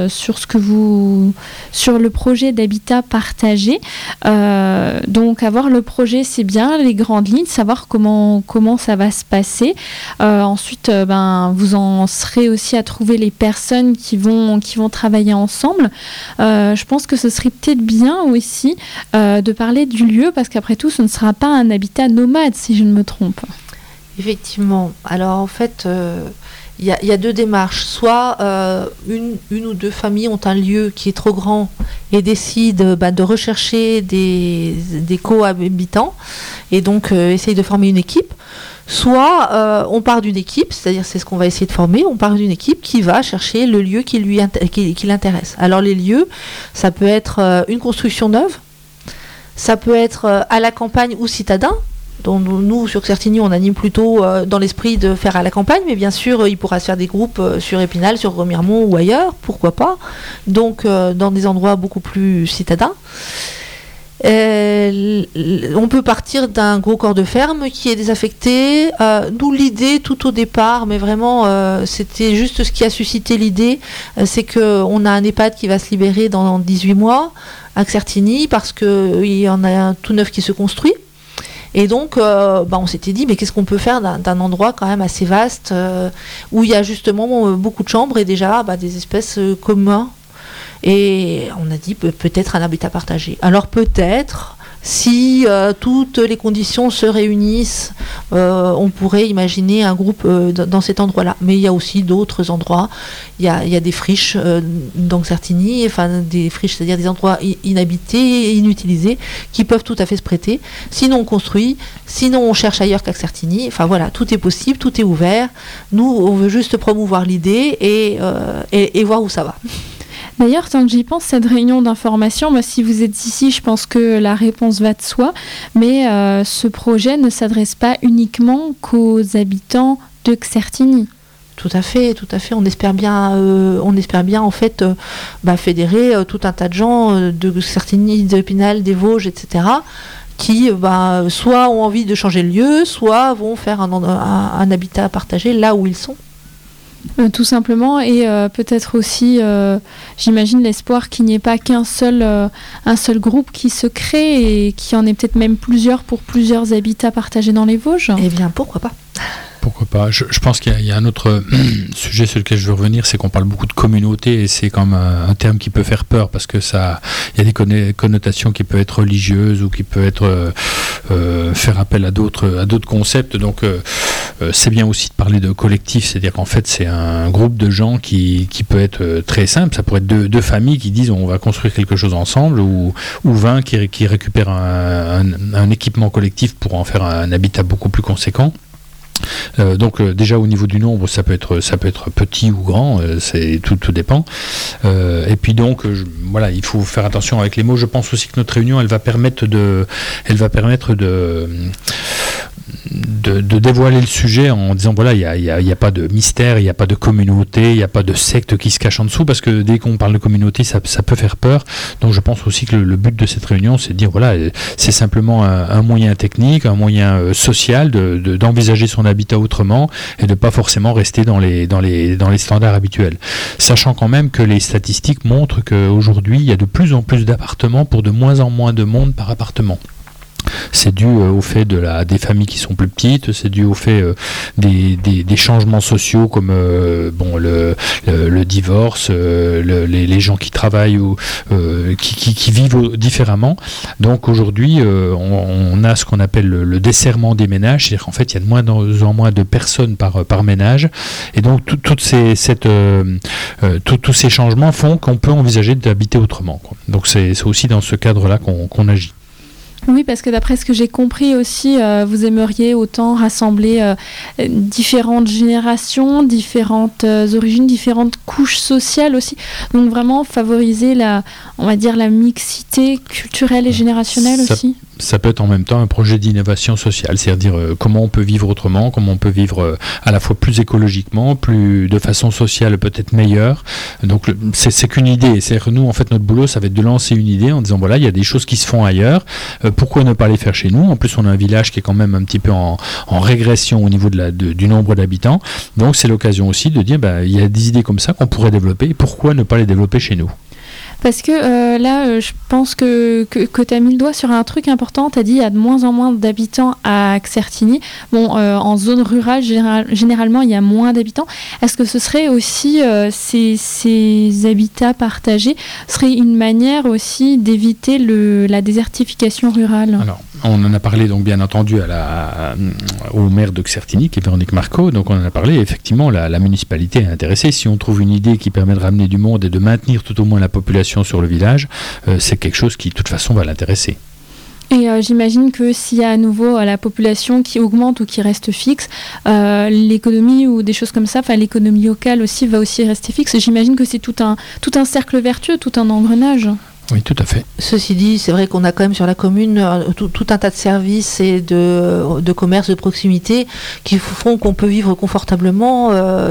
[SPEAKER 1] le projet d'habitat partagé. Donc avoir le projet, c'est bien, les grandes lignes, savoir comment ça va se passer. Ensuite, vous en serez aussi à trouver les personnes qui vont travailler ensemble. Je pense que ce serait peut-être bien aussi de parler du lieu, parce qu'après tout, ce ne sera pas un habitat nomade, si je ne me trompe.
[SPEAKER 3] Effectivement. Alors, en fait, il y a deux démarches. Soit une ou deux familles ont un lieu qui est trop grand et décident de rechercher des cohabitants et donc essayent de former une équipe. Soit on part d'une équipe, c'est-à-dire c'est ce qu'on va essayer de former, on part d'une équipe qui va chercher le lieu qui l'intéresse. Alors les lieux, ça peut être une construction neuve, ça peut être à la campagne ou citadin. Donc nous, sur Certigny, on anime plutôt dans l'esprit de faire à la campagne, mais bien sûr, il pourra se faire des groupes sur Épinal, sur Remiremont ou ailleurs, pourquoi pas. Donc dans des endroits beaucoup plus citadins. On peut partir d'un gros corps de ferme qui est désaffecté. Nous, l'idée tout au départ, mais vraiment c'était juste ce qui a suscité l'idée, c'est qu'on a un EHPAD qui va se libérer dans 18 mois à Certigny, parce qu'il y en a un tout neuf qui se construit. Et donc, on s'était dit, mais qu'est-ce qu'on peut faire d'un endroit quand même assez vaste, où il y a justement beaucoup de chambres et déjà des espaces communs. Et on a dit peut-être un habitat partagé. Alors peut-être, si toutes les conditions se réunissent, on pourrait imaginer un groupe dans cet endroit-là. Mais il y a aussi d'autres endroits. Il y a des friches dans Certigny, des friches, c'est-à-dire des endroits inhabités, inutilisés, qui peuvent tout à fait se prêter. Sinon on construit, sinon on cherche ailleurs qu'à Certigny. Voilà, tout est possible, tout est ouvert. Nous, on veut juste promouvoir l'idée et voir où ça va.
[SPEAKER 1] D'ailleurs, tant que j'y pense, cette réunion d'information, moi, si vous êtes ici, je pense que la réponse va de soi, mais ce projet ne s'adresse pas uniquement qu'aux habitants de Xertigny.
[SPEAKER 3] Tout à fait. On espère bien en fait fédérer tout un tas de gens de Xertigny, d'Épinal, des Vosges, etc., qui soit ont envie de changer le lieu, soit vont faire un habitat partagé là où ils sont.
[SPEAKER 1] Tout simplement, et peut-être aussi, j'imagine, l'espoir qu'il n'y ait pas un seul groupe qui se crée et qu'il y en ait peut-être même plusieurs pour plusieurs habitats partagés dans les Vosges.
[SPEAKER 3] Eh bien, pourquoi pas ?
[SPEAKER 2] Pourquoi pas. Je pense qu'il y a un autre sujet sur lequel je veux revenir, c'est qu'on parle beaucoup de communauté et c'est comme un terme qui peut faire peur parce que il y a des connotations qui peuvent être religieuses ou qui peuvent être faire appel à d'autres concepts. Donc c'est bien aussi de parler de collectif, c'est-à-dire qu'en fait c'est un groupe de gens qui peut être très simple. Ça pourrait être deux familles qui disent on va construire quelque chose ensemble ou 20 qui récupèrent un équipement collectif pour en faire un habitat beaucoup plus conséquent. Donc déjà au niveau du nombre ça peut être petit ou grand, tout dépend, et puis donc il faut faire attention avec les mots. Je pense aussi que notre réunion elle va permettre de dévoiler le sujet en disant voilà, il y a pas de mystère, il n'y a pas de communauté, il n'y a pas de secte qui se cache en dessous, parce que dès qu'on parle de communauté ça peut faire peur. Donc je pense aussi que le but de cette réunion c'est de dire voilà, c'est simplement un moyen technique, un moyen social d'envisager son habitat autrement et de pas forcément rester dans les standards habituels, sachant quand même que les statistiques montrent qu'aujourd'hui il y a de plus en plus d'appartements pour de moins en moins de monde par appartement. C'est dû au fait des familles qui sont plus petites, c'est dû au fait des changements sociaux comme le divorce, les gens qui travaillent ou qui vivent différemment. Donc aujourd'hui, on a ce qu'on appelle le desserrement des ménages, c'est-à-dire qu'en fait, il y a de moins en moins de personnes par ménage. Et donc tous ces changements font qu'on peut envisager d'habiter autrement, quoi. Donc c'est aussi dans ce cadre-là qu'on agit.
[SPEAKER 1] Oui, parce que d'après ce que j'ai compris aussi, vous aimeriez autant rassembler différentes générations, différentes origines, différentes couches sociales aussi. Donc vraiment favoriser la mixité culturelle et générationnelle aussi.
[SPEAKER 2] Ça peut être en même temps un projet d'innovation sociale, c'est-à-dire comment on peut vivre autrement, comment on peut vivre à la fois plus écologiquement, de façon sociale peut-être meilleure. Donc c'est qu'une idée. C'est-à-dire nous, en fait, notre boulot, ça va être de lancer une idée en disant voilà, il y a des choses qui se font ailleurs, pourquoi ne pas les faire chez nous ? En plus, on a un village qui est quand même un petit peu en régression au niveau du nombre d'habitants. Donc c'est l'occasion aussi de dire il y a des idées comme ça qu'on pourrait développer, pourquoi ne pas les développer chez nous ?
[SPEAKER 1] Parce que là, je pense que tu as mis le doigt sur un truc important. Tu as dit qu'il y a de moins en moins d'habitants à Xertigny. Bon, en zone rurale, généralement, il y a moins d'habitants. Est-ce que ce serait aussi, ces habitats partagés, serait une manière aussi d'éviter la désertification rurale ?
[SPEAKER 2] Alors, on en a parlé donc bien entendu au maire de Xertigny, qui est Véronique Marco. Donc on en a parlé, effectivement, la municipalité est intéressée. Si on trouve une idée qui permet de ramener du monde et de maintenir tout au moins la population sur le village, c'est quelque chose qui de toute façon va l'intéresser.
[SPEAKER 1] Et j'imagine que s'il y a à nouveau la population qui augmente ou qui reste fixe, l'économie ou des choses comme ça, l'économie locale aussi va aussi rester fixe. J'imagine que c'est tout un cercle vertueux, tout un engrenage.
[SPEAKER 2] Oui, tout à fait.
[SPEAKER 3] Ceci dit, c'est vrai qu'on a quand même sur la commune tout un tas de services et de commerces de proximité qui font qu'on peut vivre confortablement,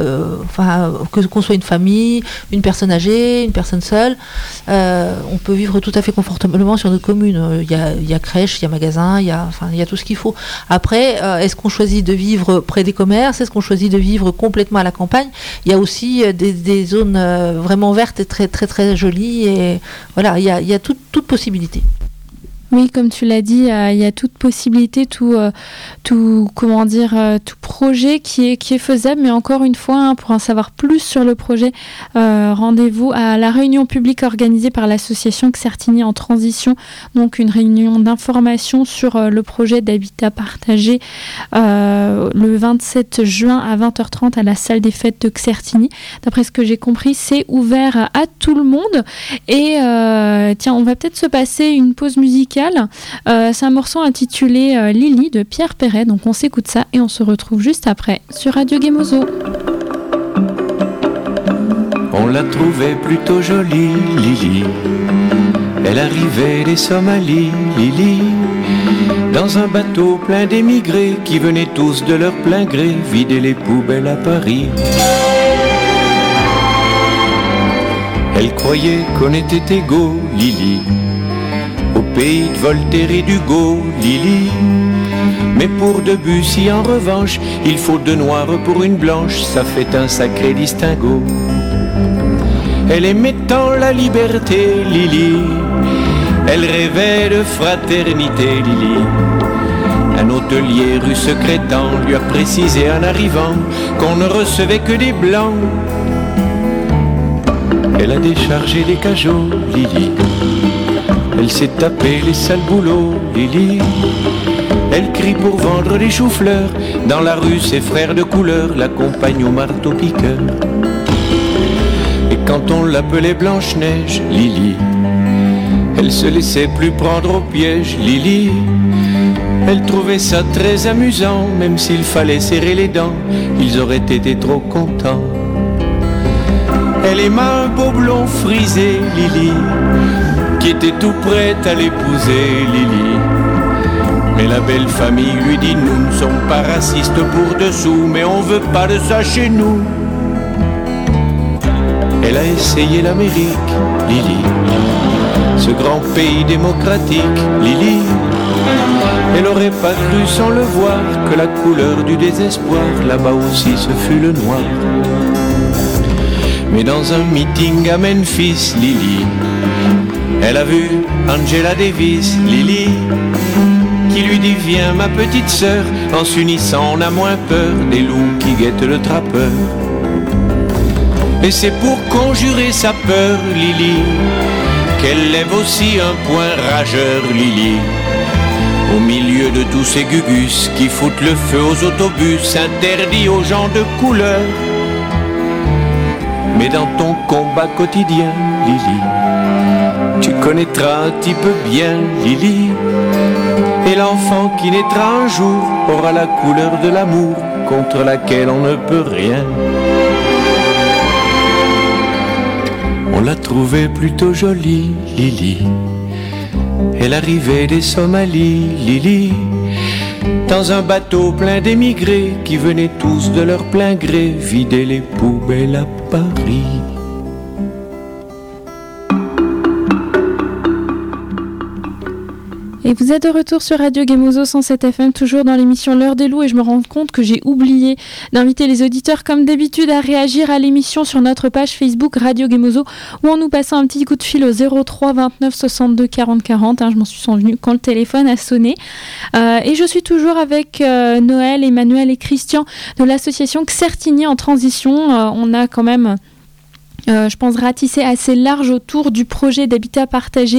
[SPEAKER 3] qu'on soit une famille, une personne âgée, une personne seule, on peut vivre tout à fait confortablement sur notre commune. Il y a crèche, il y a magasin, il y a tout ce qu'il faut. Après, est-ce qu'on choisit de vivre près des commerces ? Est-ce qu'on choisit de vivre complètement à la campagne ? Il y a aussi des zones vraiment vertes et très très très jolies, et voilà. Il y a toute possibilité.
[SPEAKER 1] Oui, comme tu l'as dit, il y a toute possibilité, tout projet qui est faisable. Mais encore une fois, pour en savoir plus sur le projet, rendez-vous à la réunion publique organisée par l'association Xertigny en transition. Donc une réunion d'information sur le projet d'habitat partagé le 27 juin à 20h30 à la salle des fêtes de Xertigny. D'après ce que j'ai compris, c'est ouvert à tout le monde. Et on va peut-être se passer une pause musicale. C'est un morceau intitulé Lily de Pierre Perret, donc on s'écoute ça et on se retrouve juste après sur Radio Gemozo.
[SPEAKER 9] On la trouvait plutôt jolie, Lily. Elle arrivait des Somalies, Lily, dans un bateau plein d'émigrés qui venaient tous de leur plein gré vider les poubelles à Paris. Elle croyait qu'on était égaux, Lily, au pays de Voltaire et d'Hugo, Lily. Mais pour Debussy en revanche, il faut deux noirs pour une blanche, ça fait un sacré distinguo. Elle aimait tant la liberté, Lily, elle rêvait de fraternité, Lily. Un hôtelier rue Secrétan lui a précisé en arrivant qu'on ne recevait que des blancs. Elle a déchargé les cajots, Lily, elle s'est tapé les sales boulots, Lily. Elle crie pour vendre des choux-fleurs, dans la rue ses frères de couleur l'accompagnent au marteau-piqueur. Et quand on l'appelait Blanche-Neige, Lily, elle se laissait plus prendre au piège, Lily. Elle trouvait ça très amusant, même s'il fallait serrer les dents, ils auraient été trop contents. Elle aima un beau blond frisé, Lily, qui était tout prête à l'épouser, Lily. Mais la belle famille lui dit, nous ne sommes pas racistes pour dessous, mais on veut pas de ça chez nous. Elle a essayé l'Amérique, Lily, ce grand pays démocratique, Lily. Elle aurait pas cru sans le voir que la couleur du désespoir, là-bas aussi ce fut le noir. Mais dans un meeting à Memphis, Lily, elle a vu Angela Davis, Lily, qui lui dit viens ma petite sœur, en s'unissant on a moins peur des loups qui guettent le trappeur. Et c'est pour conjurer sa peur, Lily, qu'elle lève aussi un poing rageur, Lily, au milieu de tous ces gugus qui foutent le feu aux autobus interdits aux gens de couleur. Mais dans ton combat quotidien, Lily, tu connaîtras un petit peu bien, Lily, et l'enfant qui naîtra un jour aura la couleur de l'amour contre laquelle on ne peut rien. On la trouvait plutôt jolie, Lily, elle arrivait des Somalies, Lily, dans un bateau plein d'émigrés qui venaient tous de leur plein gré vider les poubelles à Paris.
[SPEAKER 1] Et vous êtes de retour sur Radio Gemozo 107 FM, toujours dans l'émission L'heure des loups, et je me rends compte que j'ai oublié d'inviter les auditeurs comme d'habitude à réagir à l'émission sur notre page Facebook Radio Gemozo, ou en nous passant un petit coup de fil au 03 29 62 40 40, je m'en suis souvenu quand le téléphone a sonné. Et je suis toujours avec Noël, Emmanuel et Christian de l'association Xertigny en transition. On a quand même... je pense ratisser assez large autour du projet d'habitat partagé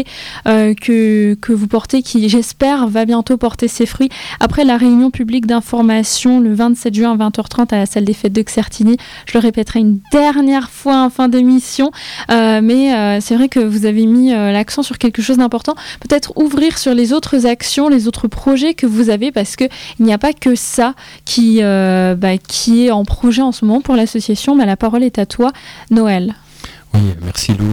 [SPEAKER 1] que vous portez, qui j'espère va bientôt porter ses fruits après la réunion publique d'information le 27 juin à 20h30 à la salle des fêtes de Xertigny. Je le répéterai une dernière fois en fin d'émission, mais c'est vrai que vous avez mis l'accent sur quelque chose d'important. Peut-être ouvrir sur les autres actions, les autres projets que vous avez, parce qu'il n'y a pas que ça qui est en projet en ce moment pour l'association. Mais la parole est à toi, Noël.
[SPEAKER 2] Oui, merci Lou.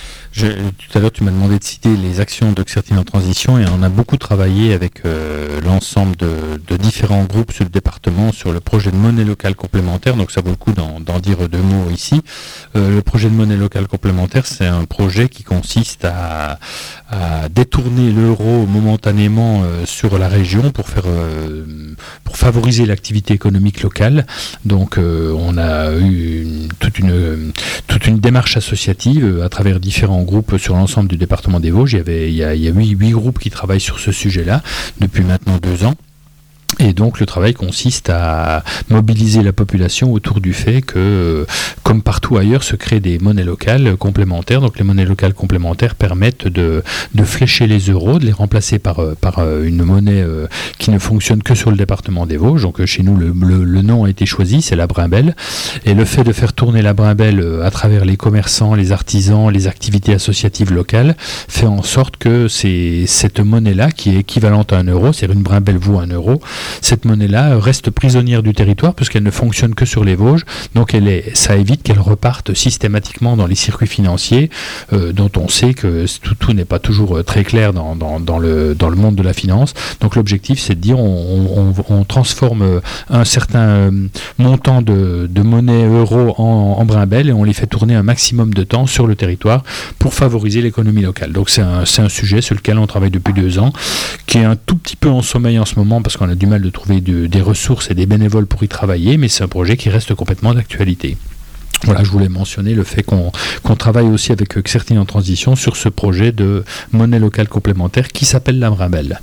[SPEAKER 2] Tout à l'heure, tu m'as demandé de citer les actions de Xertigny en transition, et on a beaucoup travaillé avec l'ensemble de différents groupes sur le département sur le projet de monnaie locale complémentaire. Donc ça vaut le coup d'en dire deux mots ici. Le projet de monnaie locale complémentaire, c'est un projet qui consiste à détourner l'euro momentanément sur la région pour favoriser l'activité économique locale. Donc on a eu toute une démarche associative à travers différents groupes sur l'ensemble du département des Vosges. Il y a 8 groupes qui travaillent sur ce sujet-là depuis maintenant 2 ans. Et donc le travail consiste à mobiliser la population autour du fait que, comme partout ailleurs, se créent des monnaies locales complémentaires. Donc les monnaies locales complémentaires permettent de flécher les euros, de les remplacer par une monnaie qui ne fonctionne que sur le département des Vosges. Donc chez nous, le nom a été choisi, c'est la brimbelle. Et le fait de faire tourner la brimbelle à travers les commerçants, les artisans, les activités associatives locales, fait en sorte que cette monnaie-là, qui est équivalente à 1 euro, c'est-à-dire une brimbelle vaut 1 euro, cette monnaie-là reste prisonnière du territoire puisqu'elle ne fonctionne que sur les Vosges. Donc ça évite qu'elle reparte systématiquement dans les circuits financiers dont on sait que tout n'est pas toujours très clair dans le monde de la finance. Donc l'objectif, c'est de dire on transforme un certain montant de monnaie euro en brimbelle et on les fait tourner un maximum de temps sur le territoire pour favoriser l'économie locale. Donc c'est un sujet sur lequel on travaille depuis 2 ans, qui est un tout petit peu en sommeil en ce moment parce qu'on a du mal de trouver des ressources et des bénévoles pour y travailler, mais c'est un projet qui reste complètement d'actualité. Voilà, je voulais mentionner le fait qu'on travaille aussi avec Xertini en transition sur ce projet de monnaie locale complémentaire qui s'appelle la brimbelle.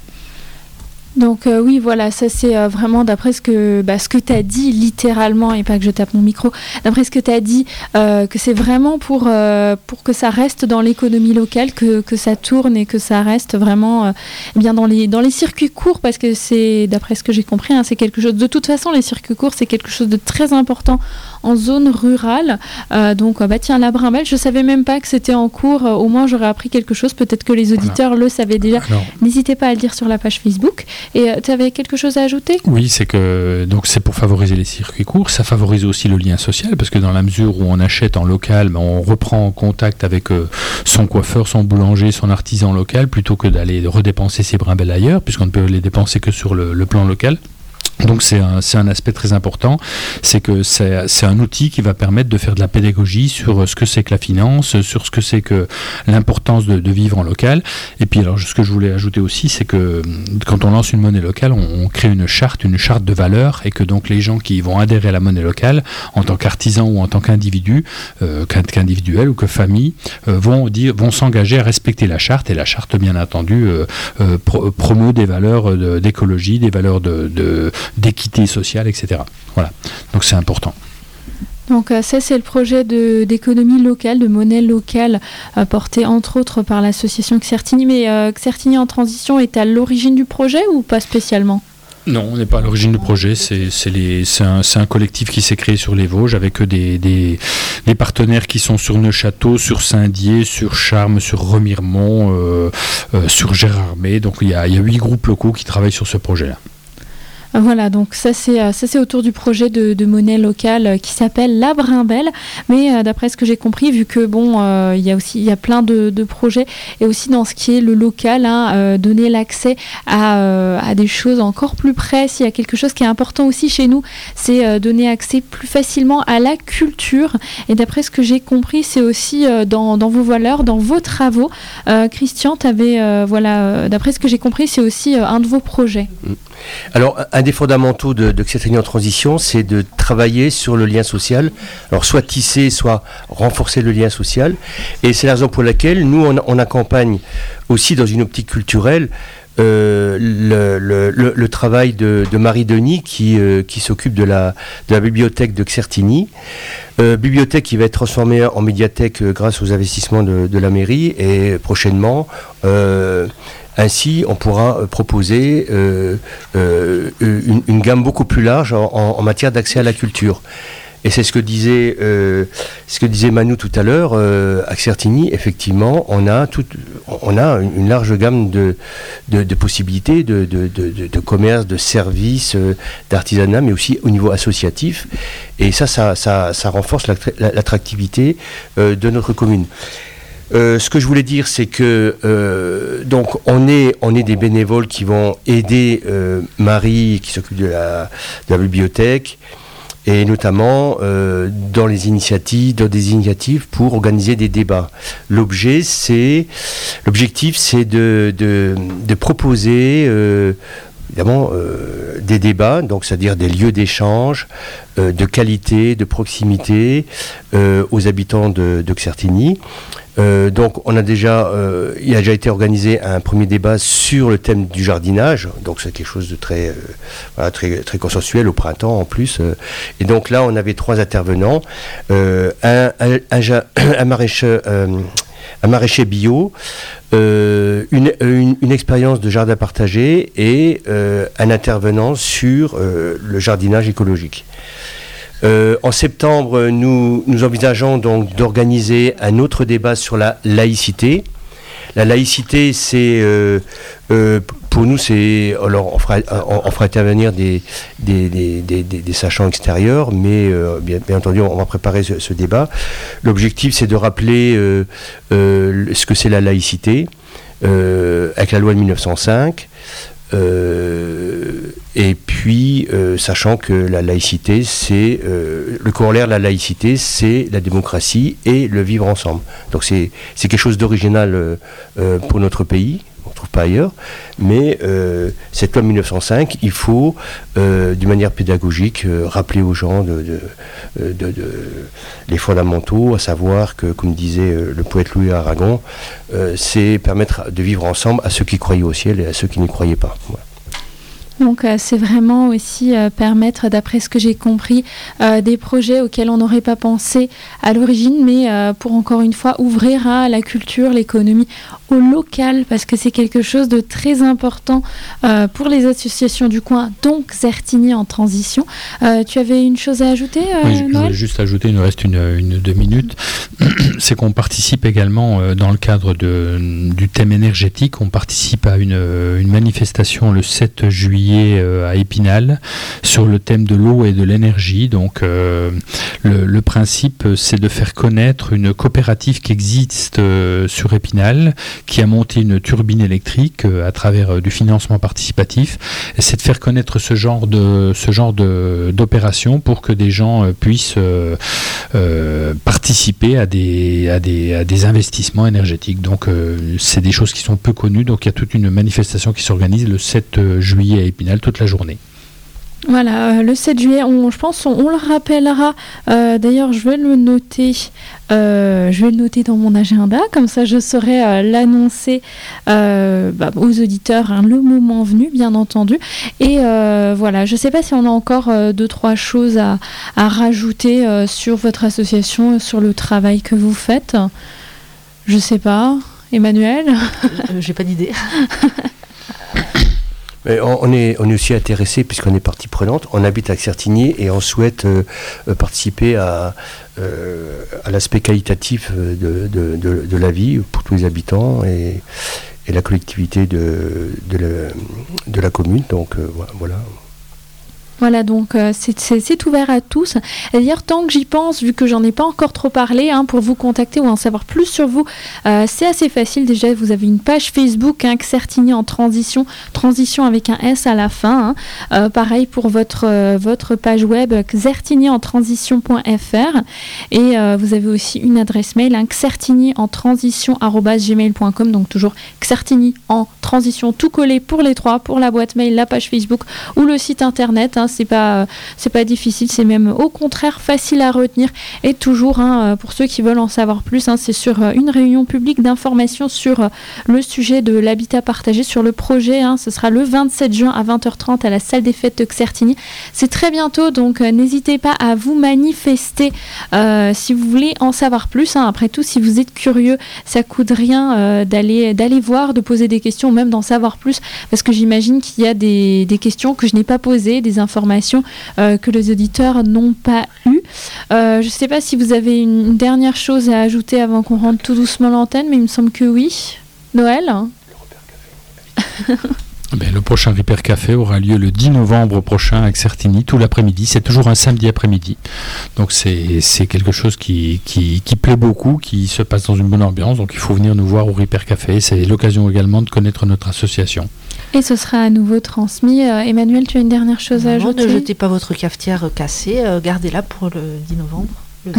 [SPEAKER 1] Donc oui, voilà, ça c'est vraiment d'après ce que tu as dit littéralement, et pas que je tape mon micro, d'après ce que tu as dit, que c'est vraiment pour que ça reste dans l'économie locale, que ça tourne et que ça reste vraiment bien dans les circuits courts, parce que c'est, d'après ce que j'ai compris, c'est quelque chose, de toute façon les circuits courts c'est quelque chose de très important en zone rurale. Donc tiens, la brimbelle, je savais même pas que c'était en cours, au moins j'aurais appris quelque chose, peut-être que les auditeurs le savaient déjà. Alors, n'hésitez pas à le dire sur la page Facebook. Et tu avais quelque chose à ajouter ?
[SPEAKER 2] Oui, c'est pour favoriser les circuits courts, ça favorise aussi le lien social, parce que dans la mesure où on achète en local, on reprend contact avec son coiffeur, son boulanger, son artisan local, plutôt que d'aller redépenser ses brimbelles ailleurs, puisqu'on ne peut les dépenser que sur le plan local. Donc c'est un aspect très important, c'est que c'est un outil qui va permettre de faire de la pédagogie sur ce que c'est que la finance, sur ce que c'est que l'importance de vivre en local. Et puis alors ce que je voulais ajouter aussi, c'est que quand on lance une monnaie locale, on crée une charte de valeurs, et que donc les gens qui vont adhérer à la monnaie locale en tant qu'artisan ou en tant qu'individu, qu'individuel ou que famille, vont s'engager à respecter la charte, et la charte bien entendu promeut des valeurs d'écologie, des valeurs d'équité sociale, etc. Voilà, donc c'est important.
[SPEAKER 1] Donc ça c'est le projet d'économie locale, de monnaie locale, porté entre autres par l'association Xertini. Mais Xertini en transition est à l'origine du projet ou pas spécialement ?
[SPEAKER 2] Non, on n'est pas à l'origine du projet, c'est un collectif qui s'est créé sur les Vosges avec des partenaires qui sont sur Neufchâteau, sur Saint-Dié, sur Charmes, sur Remiremont, sur Gérardmer. Donc il y a 8 groupes locaux qui travaillent sur ce projet-là.
[SPEAKER 1] Voilà, donc ça c'est autour du projet de monnaie locale qui s'appelle la brimbelle. Mais d'après ce que j'ai compris, vu que il y a plein de projets, et aussi dans ce qui est le local, donner l'accès à des choses encore plus près. S'il y a quelque chose qui est important aussi chez nous, c'est donner accès plus facilement à la culture. Et d'après ce que j'ai compris, c'est aussi dans vos valeurs, dans vos travaux. Christian, d'après ce que j'ai compris, c'est aussi un de vos projets.
[SPEAKER 4] Alors, un des fondamentaux de Xertini en transition, c'est de travailler sur le lien social. Alors, soit tisser, soit renforcer le lien social. Et c'est la raison pour laquelle nous, on accompagne aussi dans une optique culturelle le travail de Marie Denis qui s'occupe de la bibliothèque de Xertini. Bibliothèque qui va être transformée en médiathèque grâce aux investissements de la mairie, et prochainement... Ainsi, on pourra proposer une gamme beaucoup plus large en matière d'accès à la culture. Et c'est ce que disait Manu tout à l'heure. À Xertini, effectivement, on a une large gamme de possibilités de commerce, de services, d'artisanat, mais aussi au niveau associatif. Et ça renforce l'attractivité de notre commune. Ce que je voulais dire, c'est que donc on est des bénévoles qui vont aider Marie, qui s'occupe de la bibliothèque, et notamment dans des initiatives pour organiser des débats. L'objectif, c'est de proposer évidemment des débats, donc c'est-à-dire des lieux d'échange, de qualité, de proximité aux habitants de Xertini. Donc il a déjà été organisé un premier débat sur le thème du jardinage, donc c'est quelque chose de très très consensuel au printemps en plus. Et donc là on avait 3 intervenants, un maraîcher bio, une expérience de jardin partagé, et un intervenant sur le jardinage écologique. En septembre, nous envisageons donc d'organiser un autre débat sur la laïcité La laïcité, c'est pour nous, c'est alors on fera intervenir des sachants extérieurs, mais bien entendu, on va préparer ce débat. L'objectif, c'est de rappeler ce que c'est la laïcité avec la loi de 1905. Et puis, sachant que la laïcité, c'est le corollaire de la laïcité, c'est la démocratie et le vivre ensemble. Donc c'est quelque chose d'original pour notre pays. On ne trouve pas ailleurs, mais cette loi de 1905, il faut, d'une manière pédagogique, rappeler aux gens les fondamentaux, à savoir que, comme disait le poète Louis Aragon, c'est permettre de vivre ensemble à ceux qui croyaient au ciel et à ceux qui n'y croyaient pas. Voilà.
[SPEAKER 1] Donc c'est vraiment aussi permettre, d'après ce que j'ai compris, des projets auxquels on n'aurait pas pensé à l'origine, mais pour encore une fois ouvrir à la culture, l'économie, au local, parce que c'est quelque chose de très important pour les associations du coin, donc Certigny en transition. Tu avais une chose à ajouter,
[SPEAKER 2] oui, je
[SPEAKER 1] Noël ?
[SPEAKER 2] voulais juste ajouter, il nous reste une 2 minutes, c'est qu'on participe également dans le cadre du thème énergétique, on participe à une manifestation le 7 juillet à Épinal sur le thème de l'eau et de l'énergie. Donc le principe, c'est de faire connaître une coopérative qui existe sur Épinal, qui a monté une turbine électrique à travers du financement participatif. Et c'est de faire connaître ce genre d'opération pour que des gens puissent participer à des investissements énergétiques. Donc c'est des choses qui sont peu connues. Donc il y a toute une manifestation qui s'organise le 7 juillet à Épinal toute la journée.
[SPEAKER 1] Voilà, le 7 juillet, je pense on le rappellera. D'ailleurs, je vais le noter dans mon agenda, comme ça je saurai l'annoncer aux auditeurs le moment venu, bien entendu. Et voilà, je ne sais pas si on a encore 2-3 choses à rajouter sur votre association, sur le travail que vous faites. Je ne sais pas, Emmanuel.
[SPEAKER 3] J'ai pas d'idée.
[SPEAKER 4] On est aussi intéressé, puisqu'on est partie prenante, on habite à Certigny et on souhaite participer à l'aspect qualitatif de la vie pour tous les habitants et la collectivité de la commune. Donc voilà.
[SPEAKER 1] Voilà, donc c'est ouvert à tous. D'ailleurs, tant que j'y pense, vu que j'en ai pas encore trop parlé, pour vous contacter ou en savoir plus sur vous, c'est assez facile. Déjà, vous avez une page Facebook, Certigny en transition avec un S à la fin. Pareil pour votre page web, certignyentransition.fr. Et vous avez aussi une adresse mail, certignyentransition@gmail.com. Donc toujours Certigny en transition, tout collé pour les trois, pour la boîte mail, la page Facebook ou le site internet. C'est pas difficile, c'est même au contraire facile à retenir. Et toujours, pour ceux qui veulent en savoir plus, c'est sur une réunion publique d'information sur le sujet de l'habitat partagé, sur le projet. Ce sera le 27 juin à 20h30 à la salle des fêtes de Certigny. C'est très bientôt, donc n'hésitez pas à vous manifester si vous voulez en savoir plus. Après tout, si vous êtes curieux, ça coûte rien d'aller voir, de poser des questions, même d'en savoir plus, parce que j'imagine qu'il y a des questions que je n'ai pas posées, des informations que les auditeurs n'ont pas eues. Je ne sais pas si vous avez une dernière chose à ajouter avant qu'on rentre tout doucement l'antenne, mais il me semble que oui. Noël ?
[SPEAKER 2] Le prochain Ripper Café aura lieu le 10 novembre prochain à Certigny, tout l'après-midi. C'est toujours un samedi après-midi. Donc c'est quelque chose qui plaît beaucoup, qui se passe dans une bonne ambiance. Donc il faut venir nous voir au Ripper Café. C'est l'occasion également de connaître notre association.
[SPEAKER 1] Et ce sera à nouveau transmis. Emmanuel, tu as une dernière chose à ajouter ?
[SPEAKER 3] Ne jetez pas votre cafetière cassée. Gardez-la pour le 10 novembre.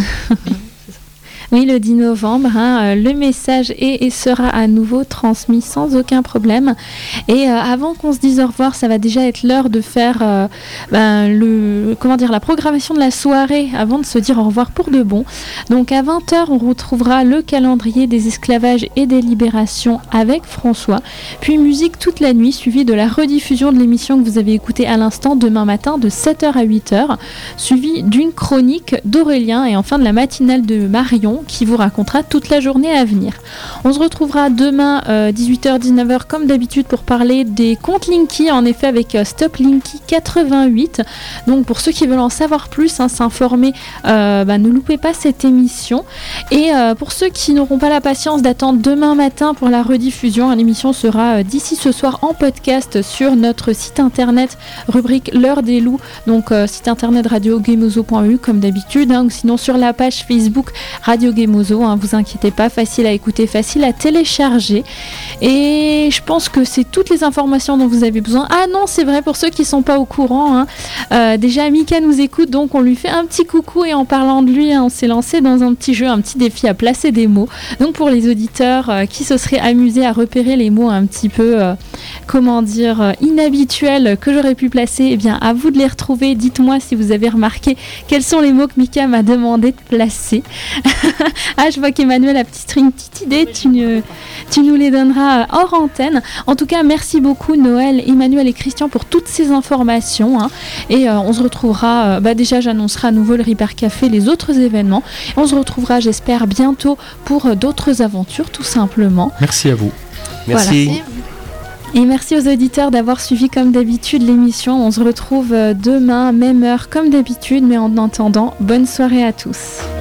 [SPEAKER 1] Oui, le 10 novembre, le message est et sera à nouveau transmis sans aucun problème. Et avant qu'on se dise au revoir, ça va déjà être l'heure de faire la programmation de la soirée avant de se dire au revoir pour de bon. Donc à 20h, on retrouvera le calendrier des esclavages et des libérations avec François. Puis musique toute la nuit, suivie de la rediffusion de l'émission que vous avez écoutée à l'instant demain matin de 7h à 8h, suivie d'une chronique d'Aurélien et enfin de la matinale de Marion. l'émission qui vous racontera toute la journée à venir. On se retrouvera demain 18h-19h comme d'habitude pour parler des comptes Linky, en effet avec Stop Linky 88. Donc pour ceux qui veulent en savoir plus, s'informer, ne loupez pas cette émission. Et pour ceux qui n'auront pas la patience d'attendre demain matin pour la rediffusion, l'émission sera d'ici ce soir en podcast sur notre site internet, rubrique L'heure des loups, donc site internet radiogemozo.eu comme d'habitude, ou sinon sur la page Facebook Radio Gemozo, vous inquiétez pas, facile à écouter, facile à télécharger. Et je pense que c'est toutes les informations dont vous avez besoin. Ah non, c'est vrai, pour ceux qui sont pas au courant, déjà Mika nous écoute, donc on lui fait un petit coucou, et en parlant de lui, on s'est lancé dans un petit jeu, un petit défi à placer des mots. Donc pour les auditeurs qui se seraient amusés à repérer les mots un petit peu inhabituels que j'aurais pu placer, eh bien à vous de les retrouver. Dites-moi si vous avez remarqué quels sont les mots que Mika m'a demandé de placer. Ah, je vois qu'Emmanuel a une petite idée, tu nous les donneras hors antenne. En tout cas, merci beaucoup Noël, Emmanuel et Christian pour toutes ces informations, et on se retrouvera, déjà j'annoncerai à nouveau le Ripper Café, les autres événements, et on se retrouvera j'espère bientôt pour d'autres aventures tout simplement.
[SPEAKER 2] Merci à vous.
[SPEAKER 4] Merci.
[SPEAKER 1] Voilà. Et merci aux auditeurs d'avoir suivi comme d'habitude l'émission. On se retrouve demain, même heure comme d'habitude, mais en attendant, bonne soirée à tous.